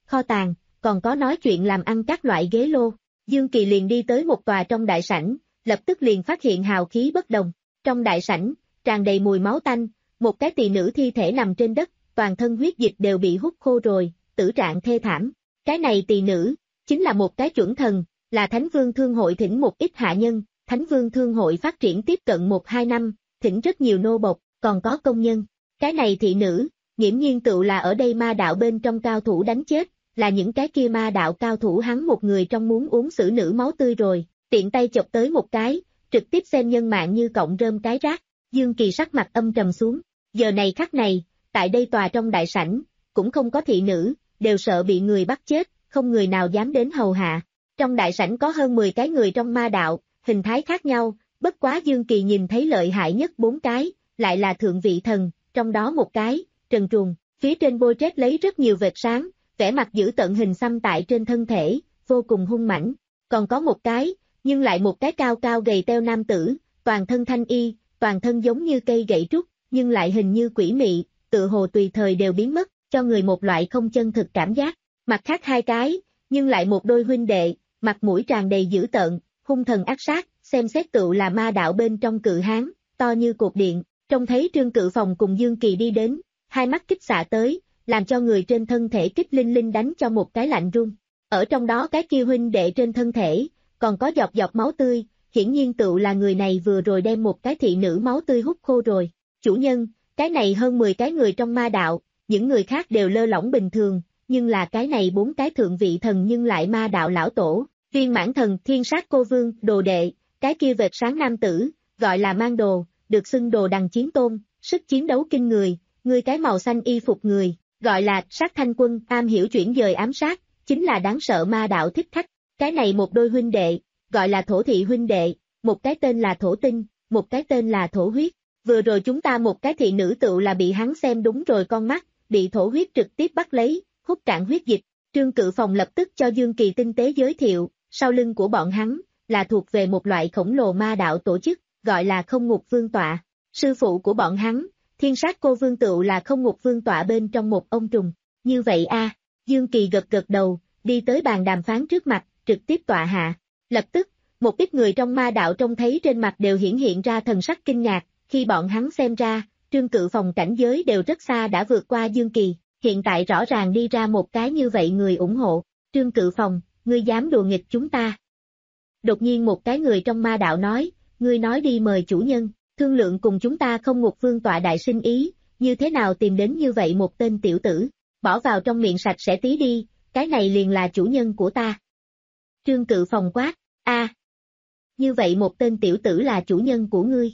kho tàng, còn có nói chuyện làm ăn các loại ghế lô. Dương Kỳ liền đi tới một tòa trong đại sảnh, lập tức liền phát hiện hào khí bất đồng. Trong đại sảnh, tràn đầy mùi máu tanh, một cái tỳ nữ thi thể nằm trên đất, toàn thân huyết dịch đều bị hút khô rồi, tử trạng thê thảm. Cái này tỳ nữ, chính là một cái chuẩn thần, là Thánh Vương Thương Hội thỉnh một ít hạ nhân, Thánh Vương Thương Hội phát triển tiếp cận một hai năm, thỉnh rất nhiều nô bộc, còn có công nhân. Cái này thị nữ, nghiễm nhiên tựu là ở đây ma đạo bên trong cao thủ đánh chết, là những cái kia ma đạo cao thủ hắn một người trong muốn uống xử nữ máu tươi rồi, tiện tay chộp tới một cái, trực tiếp xem nhân mạng như cọng rơm cái rác. Dương Kỳ sắc mặt âm trầm xuống, giờ này khắc này, tại đây tòa trong đại sảnh, cũng không có thị nữ, đều sợ bị người bắt chết, không người nào dám đến hầu hạ. Trong đại sảnh có hơn mười cái người trong ma đạo, hình thái khác nhau, bất quá Dương Kỳ nhìn thấy lợi hại nhất bốn cái, lại là thượng vị thần, trong đó một cái, trần truồng, phía trên bôi trét lấy rất nhiều vệt sáng, vẻ mặt giữ tợn hình xăm tại trên thân thể, vô cùng hung mãnh. Còn có một cái, nhưng lại một cái cao cao gầy teo nam tử, toàn thân thanh y, toàn thân giống như cây gậy trúc, nhưng lại hình như quỷ mị, tự hồ tùy thời đều biến mất, cho người một loại không chân thực cảm giác. Mặt khác hai cái, nhưng lại một đôi huynh đệ, mặt mũi tràn đầy dữ tợn, hung thần ác sát, xem xét tựu là ma đạo bên trong cự hán, to như cột điện. Trông thấy Trương Cự Phòng cùng Dương Kỳ đi đến, hai mắt kích xạ tới, làm cho người trên thân thể kích linh linh đánh cho một cái lạnh run. Ở trong đó cái kia huynh đệ trên thân thể, còn có giọt giọt máu tươi, hiển nhiên tựu là người này vừa rồi đem một cái thị nữ máu tươi hút khô rồi. Chủ nhân, cái này hơn mười cái người trong ma đạo, những người khác đều lơ lỏng bình thường, nhưng là cái này bốn cái thượng vị thần nhưng lại ma đạo lão tổ, viên mãn thần, thiên sát cô vương, đồ đệ, cái kia vệt sáng nam tử, gọi là mang đồ, được xưng đồ đằng chiến tôn, sức chiến đấu kinh người, người cái màu xanh y phục người, gọi là sát thanh quân, am hiểu chuyển dời ám sát, chính là đáng sợ ma đạo thích khách. Cái này một đôi huynh đệ, gọi là thổ thị huynh đệ, một cái tên là thổ tinh, một cái tên là thổ huyết. Vừa rồi chúng ta một cái thị nữ tựu là bị hắn xem đúng rồi con mắt, bị thổ huyết trực tiếp bắt lấy, hút cạn huyết dịch. Trương Cự Phòng lập tức cho Dương Kỳ tinh tế giới thiệu, sau lưng của bọn hắn, là thuộc về một loại khổng lồ ma đạo tổ chức, gọi là Không Ngục Vương Tọa. Sư phụ của bọn hắn, thiên sát cô vương tựu là Không Ngục Vương Tọa bên trong một ông trùng. Như vậy a, Dương Kỳ gật gật đầu, đi tới bàn đàm phán trước mặt, trực tiếp tọa hạ. Lập tức, một ít người trong ma đạo trông thấy trên mặt đều hiển hiện ra thần sắc kinh ngạc, khi bọn hắn xem ra, Trương Cự Phòng cảnh giới đều rất xa đã vượt qua Dương Kỳ, hiện tại rõ ràng đi ra một cái như vậy người ủng hộ. Trương Cự Phòng, ngươi dám đùa nghịch chúng ta. Đột nhiên một cái người trong ma đạo nói, ngươi nói đi mời chủ nhân, thương lượng cùng chúng ta Không Ngục Vương Tọa đại sinh ý, như thế nào tìm đến như vậy một tên tiểu tử, bỏ vào trong miệng sạch sẽ tí đi, cái này liền là chủ nhân của ta. Trương Cự Phòng quát, a, như vậy một tên tiểu tử là chủ nhân của ngươi.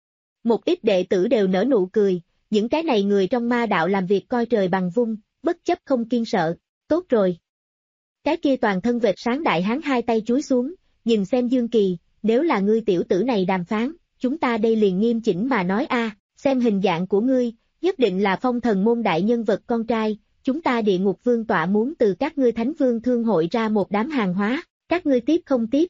Một ít đệ tử đều nở nụ cười, những cái này người trong ma đạo làm việc coi trời bằng vung, bất chấp không kiên sợ, tốt rồi. Cái kia toàn thân vệt sáng đại hán hai tay chúi xuống, nhìn xem Dương Kỳ, nếu là ngươi tiểu tử này đàm phán, chúng ta đây liền nghiêm chỉnh mà nói a, xem hình dạng của ngươi, nhất định là phong thần môn đại nhân vật con trai, chúng ta địa ngục vương tọa muốn từ các ngươi thánh vương thương hội ra một đám hàng hóa, các ngươi tiếp không tiếp.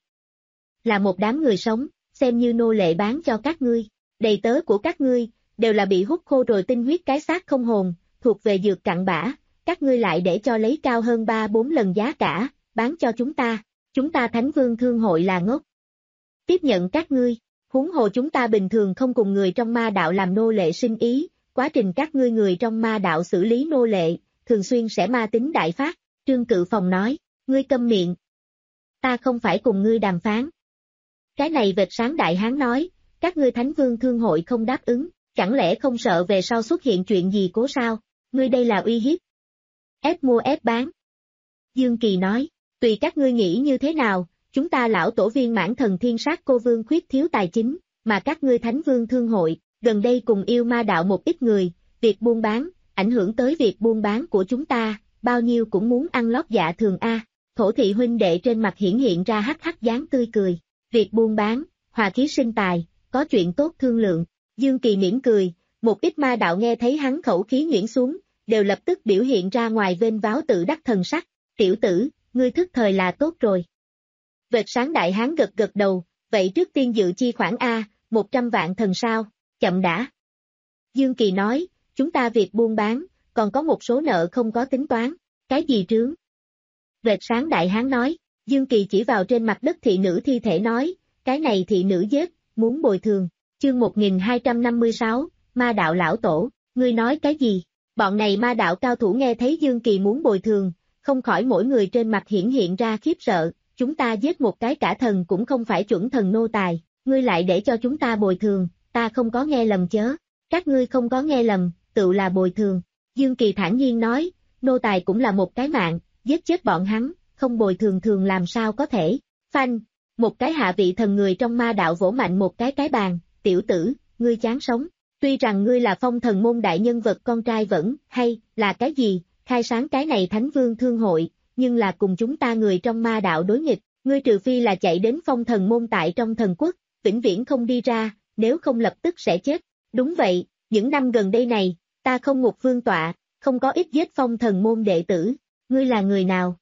Là một đám người sống, xem như nô lệ bán cho các ngươi, đầy tớ của các ngươi, đều là bị hút khô rồi tinh huyết cái xác không hồn, thuộc về dược cặn bã, các ngươi lại để cho lấy cao hơn ba bốn lần giá cả, bán cho chúng ta, chúng ta thánh vương thương hội là ngốc. Tiếp nhận các ngươi, huống hồ chúng ta bình thường không cùng người trong ma đạo làm nô lệ sinh ý, quá trình các ngươi người trong ma đạo xử lý nô lệ, thường xuyên sẽ ma tính đại phát. Trương Cự Phòng nói, ngươi câm miệng. Ta không phải cùng ngươi đàm phán. Cái này vệt sáng đại hán nói, các ngươi thánh vương thương hội không đáp ứng, chẳng lẽ không sợ về sau xuất hiện chuyện gì cố sao, ngươi đây là uy hiếp. Ép mua ép bán. Dương Kỳ nói, tùy các ngươi nghĩ như thế nào, chúng ta lão tổ viên mãn thần thiên sát cô vương khuyết thiếu tài chính, mà các ngươi thánh vương thương hội, gần đây cùng yêu ma đạo một ít người, việc buôn bán, ảnh hưởng tới việc buôn bán của chúng ta, bao nhiêu cũng muốn ăn lót dạ thường a. Thổ thị huynh đệ trên mặt hiển hiện ra hắc hắc dáng tươi cười, việc buôn bán, hòa khí sinh tài, có chuyện tốt thương lượng. Dương Kỳ mỉm cười, một ít ma đạo nghe thấy hắn khẩu khí nhuyễn xuống, đều lập tức biểu hiện ra ngoài vênh váo tự đắc thần sắc, tiểu tử, ngươi thức thời là tốt rồi. Vệt sáng đại hán gật gật đầu, vậy trước tiên dự chi khoản A, một trăm vạn thần sao, chậm đã. Dương Kỳ nói, chúng ta việc buôn bán, còn có một số nợ không có tính toán, cái gì trướng, Vệt sáng đại hán nói, Dương Kỳ chỉ vào trên mặt đất thị nữ thi thể nói, cái này thị nữ giết, muốn bồi thường. Chương một nghìn hai trăm năm mươi sáu, Ma đạo lão tổ, ngươi nói cái gì? Bọn này ma đạo cao thủ nghe thấy Dương Kỳ muốn bồi thường, không khỏi mỗi người trên mặt hiển hiện ra khiếp sợ, chúng ta giết một cái cả thần cũng không phải chuẩn thần nô tài, ngươi lại để cho chúng ta bồi thường, ta không có nghe lầm chớ, các ngươi không có nghe lầm, tự là bồi thường. Dương Kỳ thản nhiên nói, nô tài cũng là một cái mạng, giết chết bọn hắn, không bồi thường thường làm sao có thể. Phanh, một cái hạ vị thần người trong ma đạo vỗ mạnh một cái cái bàn, tiểu tử, ngươi chán sống, tuy rằng ngươi là phong thần môn đại nhân vật con trai vẫn, hay, là cái gì, khai sáng cái này thánh vương thương hội, nhưng là cùng chúng ta người trong ma đạo đối nghịch, ngươi trừ phi là chạy đến phong thần môn tại trong thần quốc, vĩnh viễn không đi ra, nếu không lập tức sẽ chết. Đúng vậy, những năm gần đây này, ta không ngục vương tọa, không có ít giết phong thần môn đệ tử, ngươi là người nào?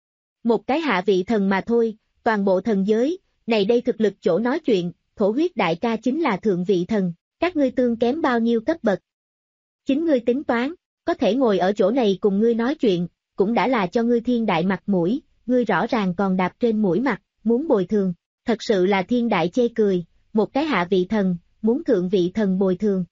Một cái hạ vị thần mà thôi, toàn bộ thần giới, này đây thực lực chỗ nói chuyện, thổ huyết đại ca chính là thượng vị thần, các ngươi tương kém bao nhiêu cấp bậc. Chính ngươi tính toán, có thể ngồi ở chỗ này cùng ngươi nói chuyện, cũng đã là cho ngươi thiên đại mặt mũi, ngươi rõ ràng còn đạp trên mũi mặt, muốn bồi thường, thật sự là thiên đại chê cười, một cái hạ vị thần, muốn thượng vị thần bồi thường.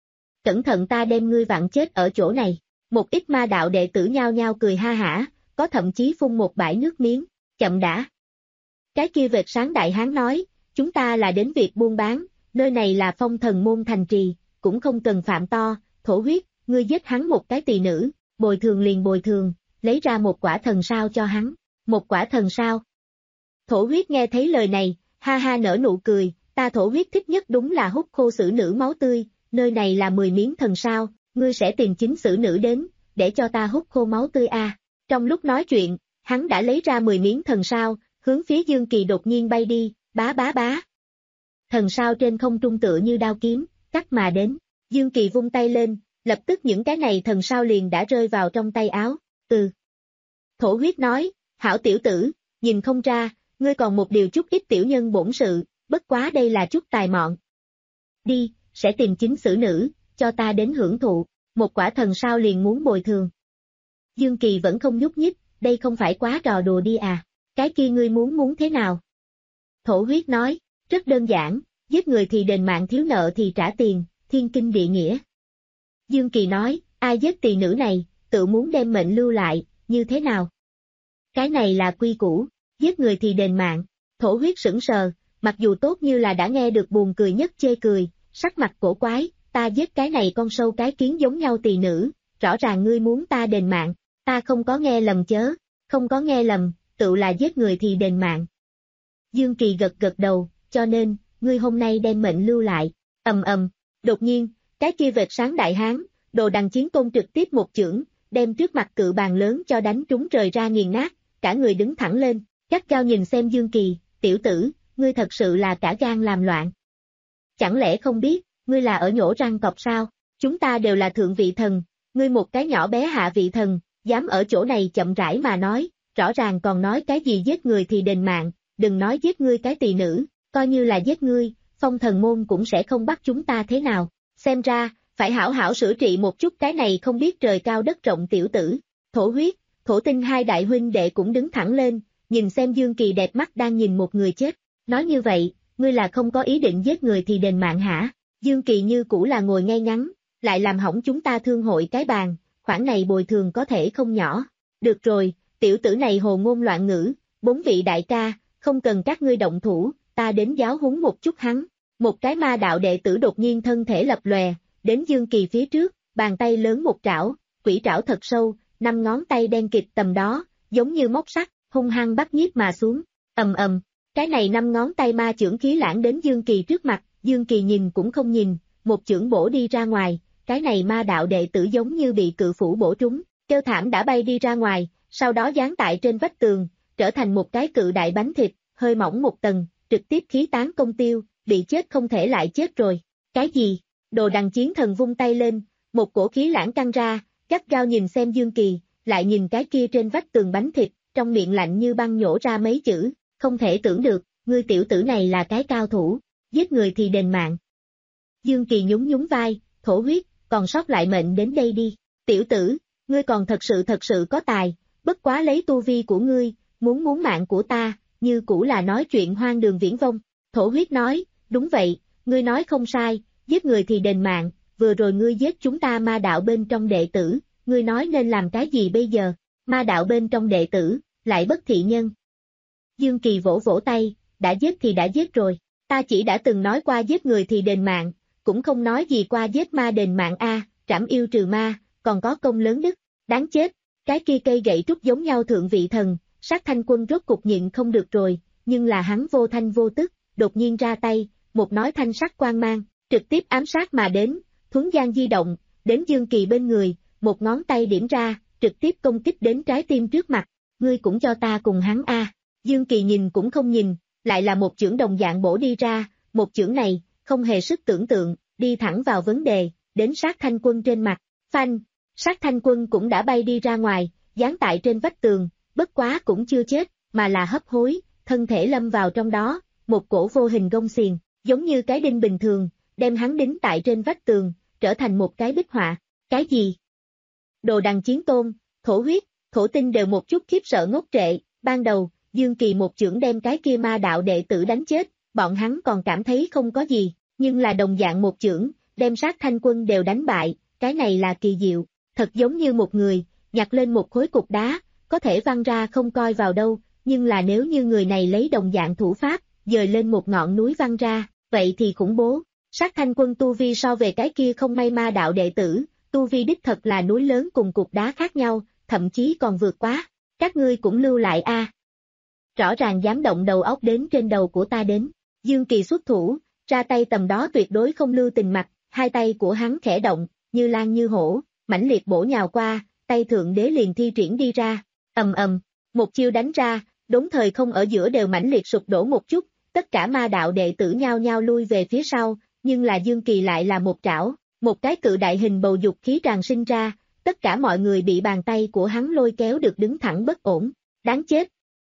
Cẩn thận ta đem ngươi vặn chết ở chỗ này, một ít ma đạo đệ tử nhao nhao cười ha hả, có thậm chí phun một bãi nước miếng, chậm đã. Cái kia vệt sáng đại hán nói, chúng ta là đến việc buôn bán, nơi này là phong thần môn thành trì, cũng không cần phạm to, thổ huyết, ngươi giết hắn một cái tỳ nữ, bồi thường liền bồi thường, lấy ra một quả thần sao cho hắn, một quả thần sao. Thổ huyết nghe thấy lời này, ha ha nở nụ cười, ta thổ huyết thích nhất đúng là hút khô xử nữ máu tươi, nơi này là mười miếng thần sao, ngươi sẽ tìm chính xử nữ đến, để cho ta hút khô máu tươi a. À. Trong lúc nói chuyện, hắn đã lấy ra mười miếng thần sao, hướng phía Dương Kỳ đột nhiên bay đi, bá bá bá. Thần sao trên không trung tựa như đao kiếm, cắt mà đến, Dương Kỳ vung tay lên, lập tức những cái này thần sao liền đã rơi vào trong tay áo, từ. Thổ huyết nói, hảo tiểu tử, nhìn không ra, ngươi còn một điều chút ít tiểu nhân bổn sự, bất quá đây là chút tài mọn. Đi, sẽ tìm chính xử nữ, cho ta đến hưởng thụ, một quả thần sao liền muốn bồi thường. Dương Kỳ vẫn không nhúc nhích, đây không phải quá trò đùa đi à, cái kia ngươi muốn muốn thế nào? Thổ huyết nói, rất đơn giản, giết người thì đền mạng thiếu nợ thì trả tiền, thiên kinh địa nghĩa. Dương Kỳ nói, ai giết tỳ nữ này, tự muốn đem mệnh lưu lại, như thế nào? Cái này là quy củ, giết người thì đền mạng, thổ huyết sững sờ, mặc dù tốt như là đã nghe được buồn cười nhất chê cười, sắc mặt cổ quái, ta giết cái này con sâu cái kiến giống nhau tỳ nữ, rõ ràng ngươi muốn ta đền mạng, ta không có nghe lầm chớ, không có nghe lầm, tự là giết người thì đền mạng. Dương Kỳ gật gật đầu, cho nên, ngươi hôm nay đem mệnh lưu lại, ầm ầm, đột nhiên, cái kia vệt sáng đại hán, Đồ Đằng Chiến Tôn trực tiếp một chưởng, đem trước mặt cự bàn lớn cho đánh trúng trời ra nghiền nát, cả người đứng thẳng lên, gắt gao nhìn xem Dương Kỳ, tiểu tử, ngươi thật sự là cả gan làm loạn. Chẳng lẽ không biết, ngươi là ở nhổ răng cọp sao, chúng ta đều là thượng vị thần, ngươi một cái nhỏ bé hạ vị thần, dám ở chỗ này chậm rãi mà nói, rõ ràng còn nói cái gì giết người thì đền mạng, đừng nói giết ngươi cái tỳ nữ, coi như là giết ngươi, phong thần môn cũng sẽ không bắt chúng ta thế nào, xem ra, phải hảo hảo sửa trị một chút cái này không biết trời cao đất rộng tiểu tử. Thổ huyết, thổ tinh hai đại huynh đệ cũng đứng thẳng lên, nhìn xem Dương Kỳ đẹp mắt đang nhìn một người chết, nói như vậy, ngươi là không có ý định giết người thì đền mạng hả? Dương Kỳ như cũ là ngồi ngay ngắn, lại làm hỏng chúng ta thương hội cái bàn, khoản này bồi thường có thể không nhỏ. Được rồi, tiểu tử này hồ ngôn loạn ngữ, bốn vị đại ca, không cần các ngươi động thủ, ta đến giáo huấn một chút hắn. Một cái ma đạo đệ tử đột nhiên thân thể lập lòe, đến Dương Kỳ phía trước, bàn tay lớn một trảo, quỷ trảo thật sâu, năm ngón tay đen kịt tầm đó, giống như móc sắt, hung hăng bắt nhiếp mà xuống, ầm ầm, cái này năm ngón tay ma chưởng khí lãng đến Dương Kỳ trước mặt, Dương Kỳ nhìn cũng không nhìn, một chưởng bổ đi ra ngoài, cái này ma đạo đệ tử giống như bị cự phủ bổ trúng, kêu thảm đã bay đi ra ngoài, sau đó dán tại trên vách tường, trở thành một cái cự đại bánh thịt, hơi mỏng một tầng, trực tiếp khí tán công tiêu, bị chết không thể lại chết rồi. Cái gì? Đồ Đằng Chiến Thần vung tay lên, một cổ khí lãng căng ra, gắt gao nhìn xem Dương Kỳ, lại nhìn cái kia trên vách tường bánh thịt, trong miệng lạnh như băng nhổ ra mấy chữ, không thể tưởng được, ngươi tiểu tử này là cái cao thủ, giết người thì đền mạng. Dương Kỳ nhún nhún vai, thổ huyết, còn sót lại mệnh đến đây đi, tiểu tử, ngươi còn thật sự thật sự có tài, bất quá lấy tu vi của ngươi, muốn muốn mạng của ta, như cũ là nói chuyện hoang đường viển vông. Thổ huyết nói, đúng vậy, ngươi nói không sai, giết người thì đền mạng, vừa rồi ngươi giết chúng ta ma đạo bên trong đệ tử, ngươi nói nên làm cái gì bây giờ, ma đạo bên trong đệ tử, lại bất thị nhân. Dương Kỳ vỗ vỗ tay, đã giết thì đã giết rồi, ta chỉ đã từng nói qua giết người thì đền mạng, cũng không nói gì qua giết ma đền mạng a, trảm yêu trừ ma, còn có công lớn đức, đáng chết, cái kia cây gậy trúc giống nhau thượng vị thần, Sát Thanh Quân rốt cục nhịn không được rồi, nhưng là hắn vô thanh vô tức, đột nhiên ra tay, một nói thanh sắc quang mang, trực tiếp ám sát mà đến, thuấn gian di động, đến Dương Kỳ bên người, một ngón tay điểm ra, trực tiếp công kích đến trái tim trước mặt, ngươi cũng cho ta cùng hắn a. Dương Kỳ nhìn cũng không nhìn, lại là một chưởng đồng dạng bổ đi ra, một chưởng này, không hề sức tưởng tượng, đi thẳng vào vấn đề, đến Sát Thanh Quân trên mặt, phanh, Sát Thanh Quân cũng đã bay đi ra ngoài, dán tại trên vách tường, bất quá cũng chưa chết, mà là hấp hối, thân thể lâm vào trong đó, một cổ vô hình gông xiềng, giống như cái đinh bình thường, đem hắn đính tại trên vách tường, trở thành một cái bích họa, cái gì? Đồ Đằng Chiến Tôn, Thổ Huyết, Thổ Tinh đều một chút khiếp sợ ngốc trệ, ban đầu, Dương Kỳ một chưởng đem cái kia ma đạo đệ tử đánh chết, bọn hắn còn cảm thấy không có gì, nhưng là đồng dạng một chưởng, đem Sát Thanh Quân đều đánh bại, cái này là kỳ diệu, thật giống như một người, nhặt lên một khối cục đá, có thể văng ra không coi vào đâu, nhưng là nếu như người này lấy đồng dạng thủ pháp, dời lên một ngọn núi văng ra, vậy thì khủng bố. Sát Thanh Quân tu vi so về cái kia không may ma đạo đệ tử, tu vi đích thật là núi lớn cùng cục đá khác nhau, thậm chí còn vượt quá. Các ngươi cũng lưu lại a. À. Rõ ràng dám động đầu óc đến trên đầu của ta đến. Dương Kỳ xuất thủ, ra tay tầm đó tuyệt đối không lưu tình mặt, hai tay của hắn khẽ động, như lan như hổ, mãnh liệt bổ nhào qua, tay thượng đế liền thi triển đi ra. Ầm ầm, một chiêu đánh ra, đốn thời không ở giữa đều mãnh liệt sụp đổ một chút, tất cả ma đạo đệ tử nhao nhao lui về phía sau, nhưng là Dương Kỳ lại là một trảo, một cái cự đại hình bầu dục khí tràn sinh ra, tất cả mọi người bị bàn tay của hắn lôi kéo được đứng thẳng bất ổn, đáng chết.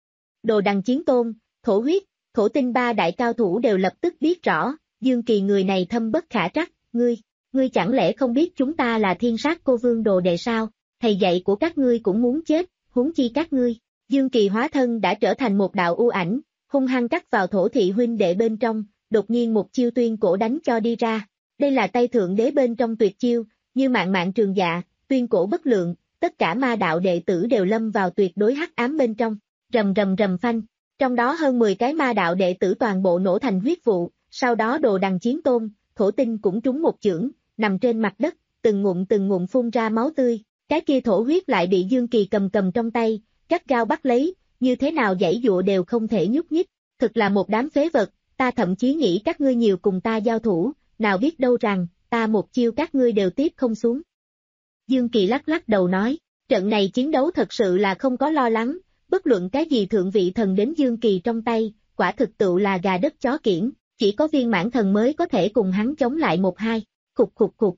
Đồ Đằng Chiến Tôn, Thổ Huyết, Thổ Tinh ba đại cao thủ đều lập tức biết rõ, Dương Kỳ người này thâm bất khả trắc, ngươi, ngươi chẳng lẽ không biết chúng ta là Thiên Sát Cô Vương đồ đệ sao, thầy dạy của các ngươi cũng muốn chết, huống chi các ngươi. Dương Kỳ hóa thân đã trở thành một đạo u ảnh, hung hăng cắt vào Thổ thị huynh đệ bên trong, đột nhiên một chiêu tuyên cổ đánh cho đi ra. Đây là tay thượng đế bên trong tuyệt chiêu, như mạng mạng trường dạ, tuyên cổ bất lượng, tất cả ma đạo đệ tử đều lâm vào tuyệt đối hắc ám bên trong, rầm rầm rầm phanh, trong đó hơn mười cái ma đạo đệ tử toàn bộ nổ thành huyết vụ, sau đó Đồ Đằng Chiến Tôn, Thổ Tinh cũng trúng một chưởng, nằm trên mặt đất, từng ngụm từng ngụm phun ra máu tươi, cái kia Thổ Huyết lại bị Dương Kỳ cầm cầm trong tay, gắt gao bắt lấy, như thế nào giãy dụa đều không thể nhúc nhích, thực là một đám phế vật, ta thậm chí nghĩ các ngươi nhiều cùng ta giao thủ, nào biết đâu rằng, ta một chiêu các ngươi đều tiếp không xuống. Dương Kỳ lắc lắc đầu nói, trận này chiến đấu thật sự là không có lo lắng, bất luận cái gì thượng vị thần đến Dương Kỳ trong tay, quả thực tựu là gà đất chó kiểng, chỉ có viên mãn thần mới có thể cùng hắn chống lại một hai, khục khục khục.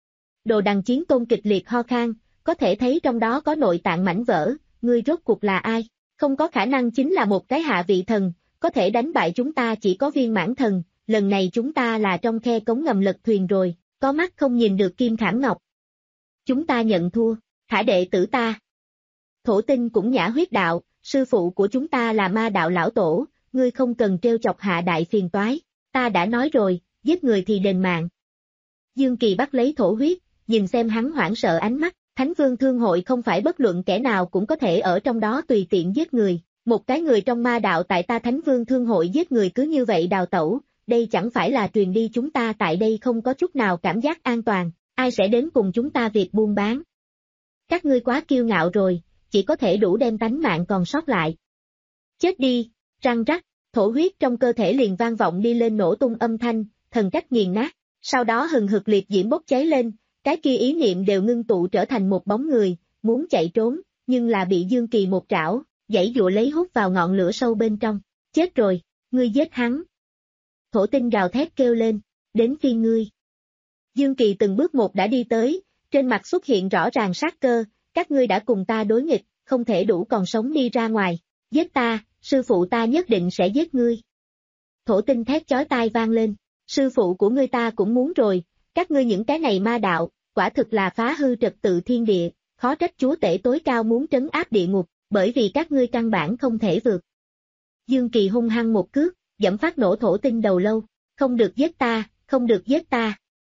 Đồ Đằng Chiến Tôn kịch liệt ho khan, có thể thấy trong đó có nội tạng mảnh vỡ, ngươi rốt cuộc là ai, không có khả năng chính là một cái hạ vị thần, có thể đánh bại chúng ta chỉ có viên mãn thần, lần này chúng ta là trong khe cống ngầm lật thuyền rồi, có mắt không nhìn được kim khảm ngọc. Chúng ta nhận thua, thả đệ tử ta. Thổ Tinh cũng nhã huyết đạo, sư phụ của chúng ta là ma đạo lão tổ, ngươi không cần trêu chọc hạ đại phiền toái, ta đã nói rồi, giết người thì đền mạng. Dương Kỳ bắt lấy Thổ Huyết, nhìn xem hắn hoảng sợ ánh mắt, Thánh Vương Thương Hội không phải bất luận kẻ nào cũng có thể ở trong đó tùy tiện giết người, một cái người trong ma đạo tại ta Thánh Vương Thương Hội giết người cứ như vậy đào tẩu, đây chẳng phải là truyền đi chúng ta tại đây không có chút nào cảm giác an toàn, ai sẽ đến cùng chúng ta việc buôn bán. Các ngươi quá kiêu ngạo rồi, chỉ có thể đủ đem tánh mạng còn sót lại. Chết đi, răng rắc, Thổ Huyết trong cơ thể liền vang vọng đi lên nổ tung âm thanh, thần cách nghiền nát, sau đó hừng hực liệt diễm bốc cháy lên, cái kia ý niệm đều ngưng tụ trở thành một bóng người, muốn chạy trốn, nhưng là bị Dương Kỳ một trảo, giãy dụa lấy hút vào ngọn lửa sâu bên trong, chết rồi, ngươi giết hắn. Thổ Tinh gào thét kêu lên, đến phiên ngươi. Dương Kỳ từng bước một đã đi tới, trên mặt xuất hiện rõ ràng sát cơ, các ngươi đã cùng ta đối nghịch, không thể đủ còn sống đi ra ngoài, giết ta, sư phụ ta nhất định sẽ giết ngươi. Thổ Tinh thét chói tai vang lên, sư phụ của ngươi ta cũng muốn rồi, các ngươi những cái này ma đạo, quả thực là phá hư trật tự thiên địa, khó trách chúa tể tối cao muốn trấn áp địa ngục, bởi vì các ngươi căn bản không thể vượt. Dương Kỳ hung hăng một cước, dẫm phát nổ thổ tinh đầu lâu, không được giết ta, không được giết ta.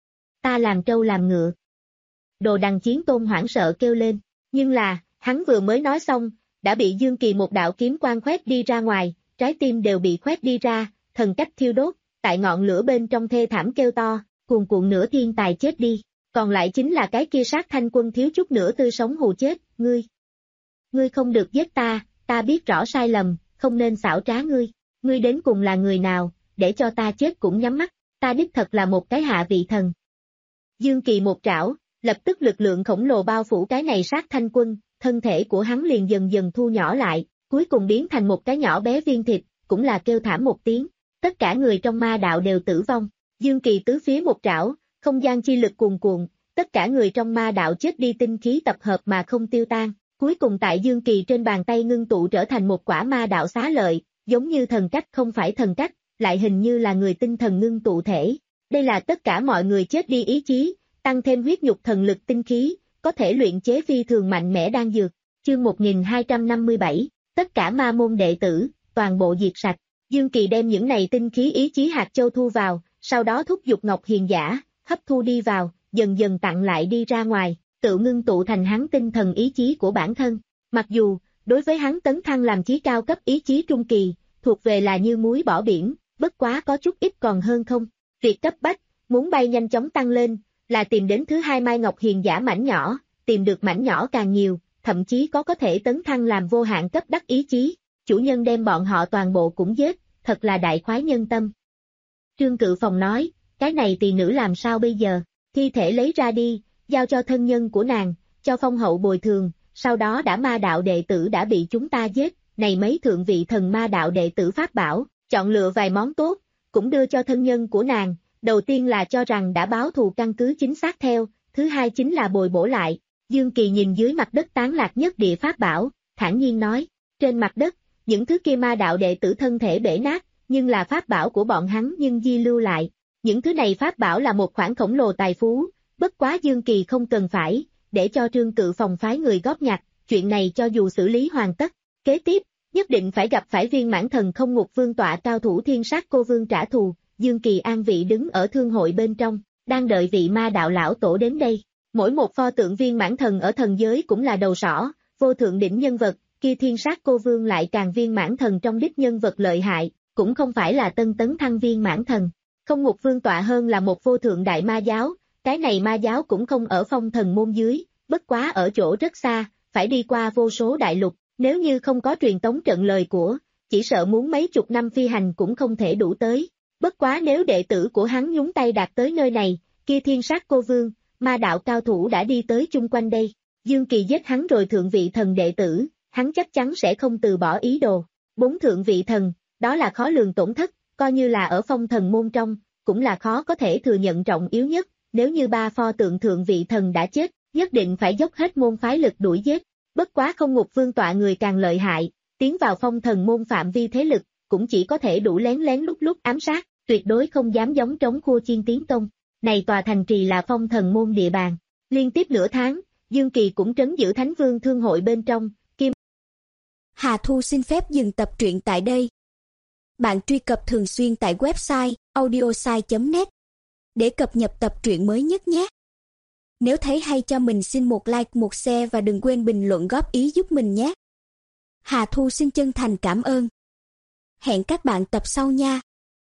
Ta làm trâu làm ngựa. Đồ Đằng Chiến Tôn hoảng sợ kêu lên, nhưng là, hắn vừa mới nói xong, đã bị Dương Kỳ một đạo kiếm quang khoét đi ra ngoài, trái tim đều bị khoét đi ra, thần cách thiêu đốt, tại ngọn lửa bên trong thê thảm kêu to, cuồn cuộn nửa thiên tài chết đi, còn lại chính là cái kia Sát Thanh Quân thiếu chút nữa tươi sống hù chết, ngươi. Ngươi không được giết ta, ta biết rõ sai lầm, không nên xảo trá ngươi, ngươi đến cùng là người nào, để cho ta chết cũng nhắm mắt, ta đích thật là một cái hạ vị thần. Dương Kỳ một trảo, lập tức lực lượng khổng lồ bao phủ cái này Sát Thanh Quân, thân thể của hắn liền dần dần thu nhỏ lại, cuối cùng biến thành một cái nhỏ bé viên thịt, cũng là kêu thảm một tiếng, tất cả người trong ma đạo đều tử vong, Dương Kỳ tứ phía một trảo, không gian chi lực cuồn cuộn, tất cả người trong ma đạo chết đi tinh khí tập hợp mà không tiêu tan, cuối cùng tại Dương Kỳ trên bàn tay ngưng tụ trở thành một quả ma đạo xá lợi, giống như thần cách không phải thần cách, lại hình như là người tinh thần ngưng tụ thể, đây là tất cả mọi người chết đi ý chí, tăng thêm huyết nhục thần lực tinh khí, có thể luyện chế phi thường mạnh mẽ đan dược, chương một nghìn hai trăm năm mươi bảy, tất cả ma môn đệ tử, toàn bộ diệt sạch, Dương Kỳ đem những này tinh khí ý chí hạt châu thu vào, sau đó thúc giục Ngọc Hiền Giả, hấp thu đi vào, dần dần tặng lại đi ra ngoài, tự ngưng tụ thành hắn tinh thần ý chí của bản thân, mặc dù, đối với hắn tấn thăng làm chí cao cấp ý chí trung kỳ, thuộc về là như muối bỏ biển, bất quá có chút ít còn hơn không, việc cấp bách, muốn bay nhanh chóng tăng lên, là tìm đến thứ hai mai Ngọc Hiền Giả mảnh nhỏ, tìm được mảnh nhỏ càng nhiều, thậm chí có có thể tấn thăng làm vô hạn cấp đắc ý chí, chủ nhân đem bọn họ toàn bộ cũng giết, thật là đại khoái nhân tâm. Trương Cự Phòng nói, cái này tỳ nữ làm sao bây giờ, thi thể lấy ra đi, giao cho thân nhân của nàng, cho phong hậu bồi thường, sau đó đã ma đạo đệ tử đã bị chúng ta giết, này mấy thượng vị thần ma đạo đệ tử pháp bảo, chọn lựa vài món tốt, cũng đưa cho thân nhân của nàng, đầu tiên là cho rằng đã báo thù căn cứ chính xác theo, thứ hai chính là bồi bổ lại, Dương Kỳ nhìn dưới mặt đất tán lạc nhất địa pháp bảo, thản nhiên nói, trên mặt đất, những thứ kia ma đạo đệ tử thân thể bể nát, nhưng là pháp bảo của bọn hắn nhưng di lưu lại, những thứ này pháp bảo là một khoản khổng lồ tài phú, bất quá Dương Kỳ không cần phải, để cho Trương Cự Phòng phái người góp nhặt, chuyện này cho dù xử lý hoàn tất, kế tiếp, nhất định phải gặp phải viên mãn thần không ngục vương tọa cao thủ Thiên Sát Cô Vương trả thù, Dương Kỳ an vị đứng ở thương hội bên trong, đang đợi vị ma đạo lão tổ đến đây, mỗi một pho tượng viên mãn thần ở thần giới cũng là đầu sỏ, vô thượng đỉnh nhân vật, kia Thiên Sát Cô Vương lại càng viên mãn thần trong đích nhân vật lợi hại, cũng không phải là tân tấn thăng viên mãn thần, không ngục vương tọa hơn là một vô thượng đại ma giáo, cái này ma giáo cũng không ở phong thần môn dưới, bất quá ở chỗ rất xa, phải đi qua vô số đại lục, nếu như không có truyền tống trận lời của, chỉ sợ muốn mấy chục năm phi hành cũng không thể đủ tới. Bất quá nếu đệ tử của hắn nhúng tay đạt tới nơi này, kia Thiên Sát Cô Vương, ma đạo cao thủ đã đi tới chung quanh đây. Dương Kỳ giết hắn rồi thượng vị thần đệ tử, hắn chắc chắn sẽ không từ bỏ ý đồ. Bốn thượng vị thần, đó là khó lường tổn thất, coi như là ở phong thần môn trong, cũng là khó có thể thừa nhận trọng yếu nhất. Nếu như ba pho tượng thượng vị thần đã chết, nhất định phải dốc hết môn phái lực đuổi giết. Bất quá không ngục vương tọa người càng lợi hại, tiến vào phong thần môn phạm vi thế lực, cũng chỉ có thể đủ lén lén lúc lúc ám sát, tuyệt đối không dám giống trống khua chiên tiến công. Này tòa thành trì là phong thần môn địa bàn. Liên tiếp nửa tháng, Dương Kỳ cũng trấn giữ Thánh Vương Thương hội bên trong, Kim. Hà Thu xin phép dừng tập truyện tại đây. Bạn truy cập thường xuyên tại website audiosai chấm net để cập nhật tập truyện mới nhất nhé. Nếu thấy hay cho mình xin một like, một share và đừng quên bình luận góp ý giúp mình nhé. Hà Thu xin chân thành cảm ơn. Hẹn các bạn tập sau nha.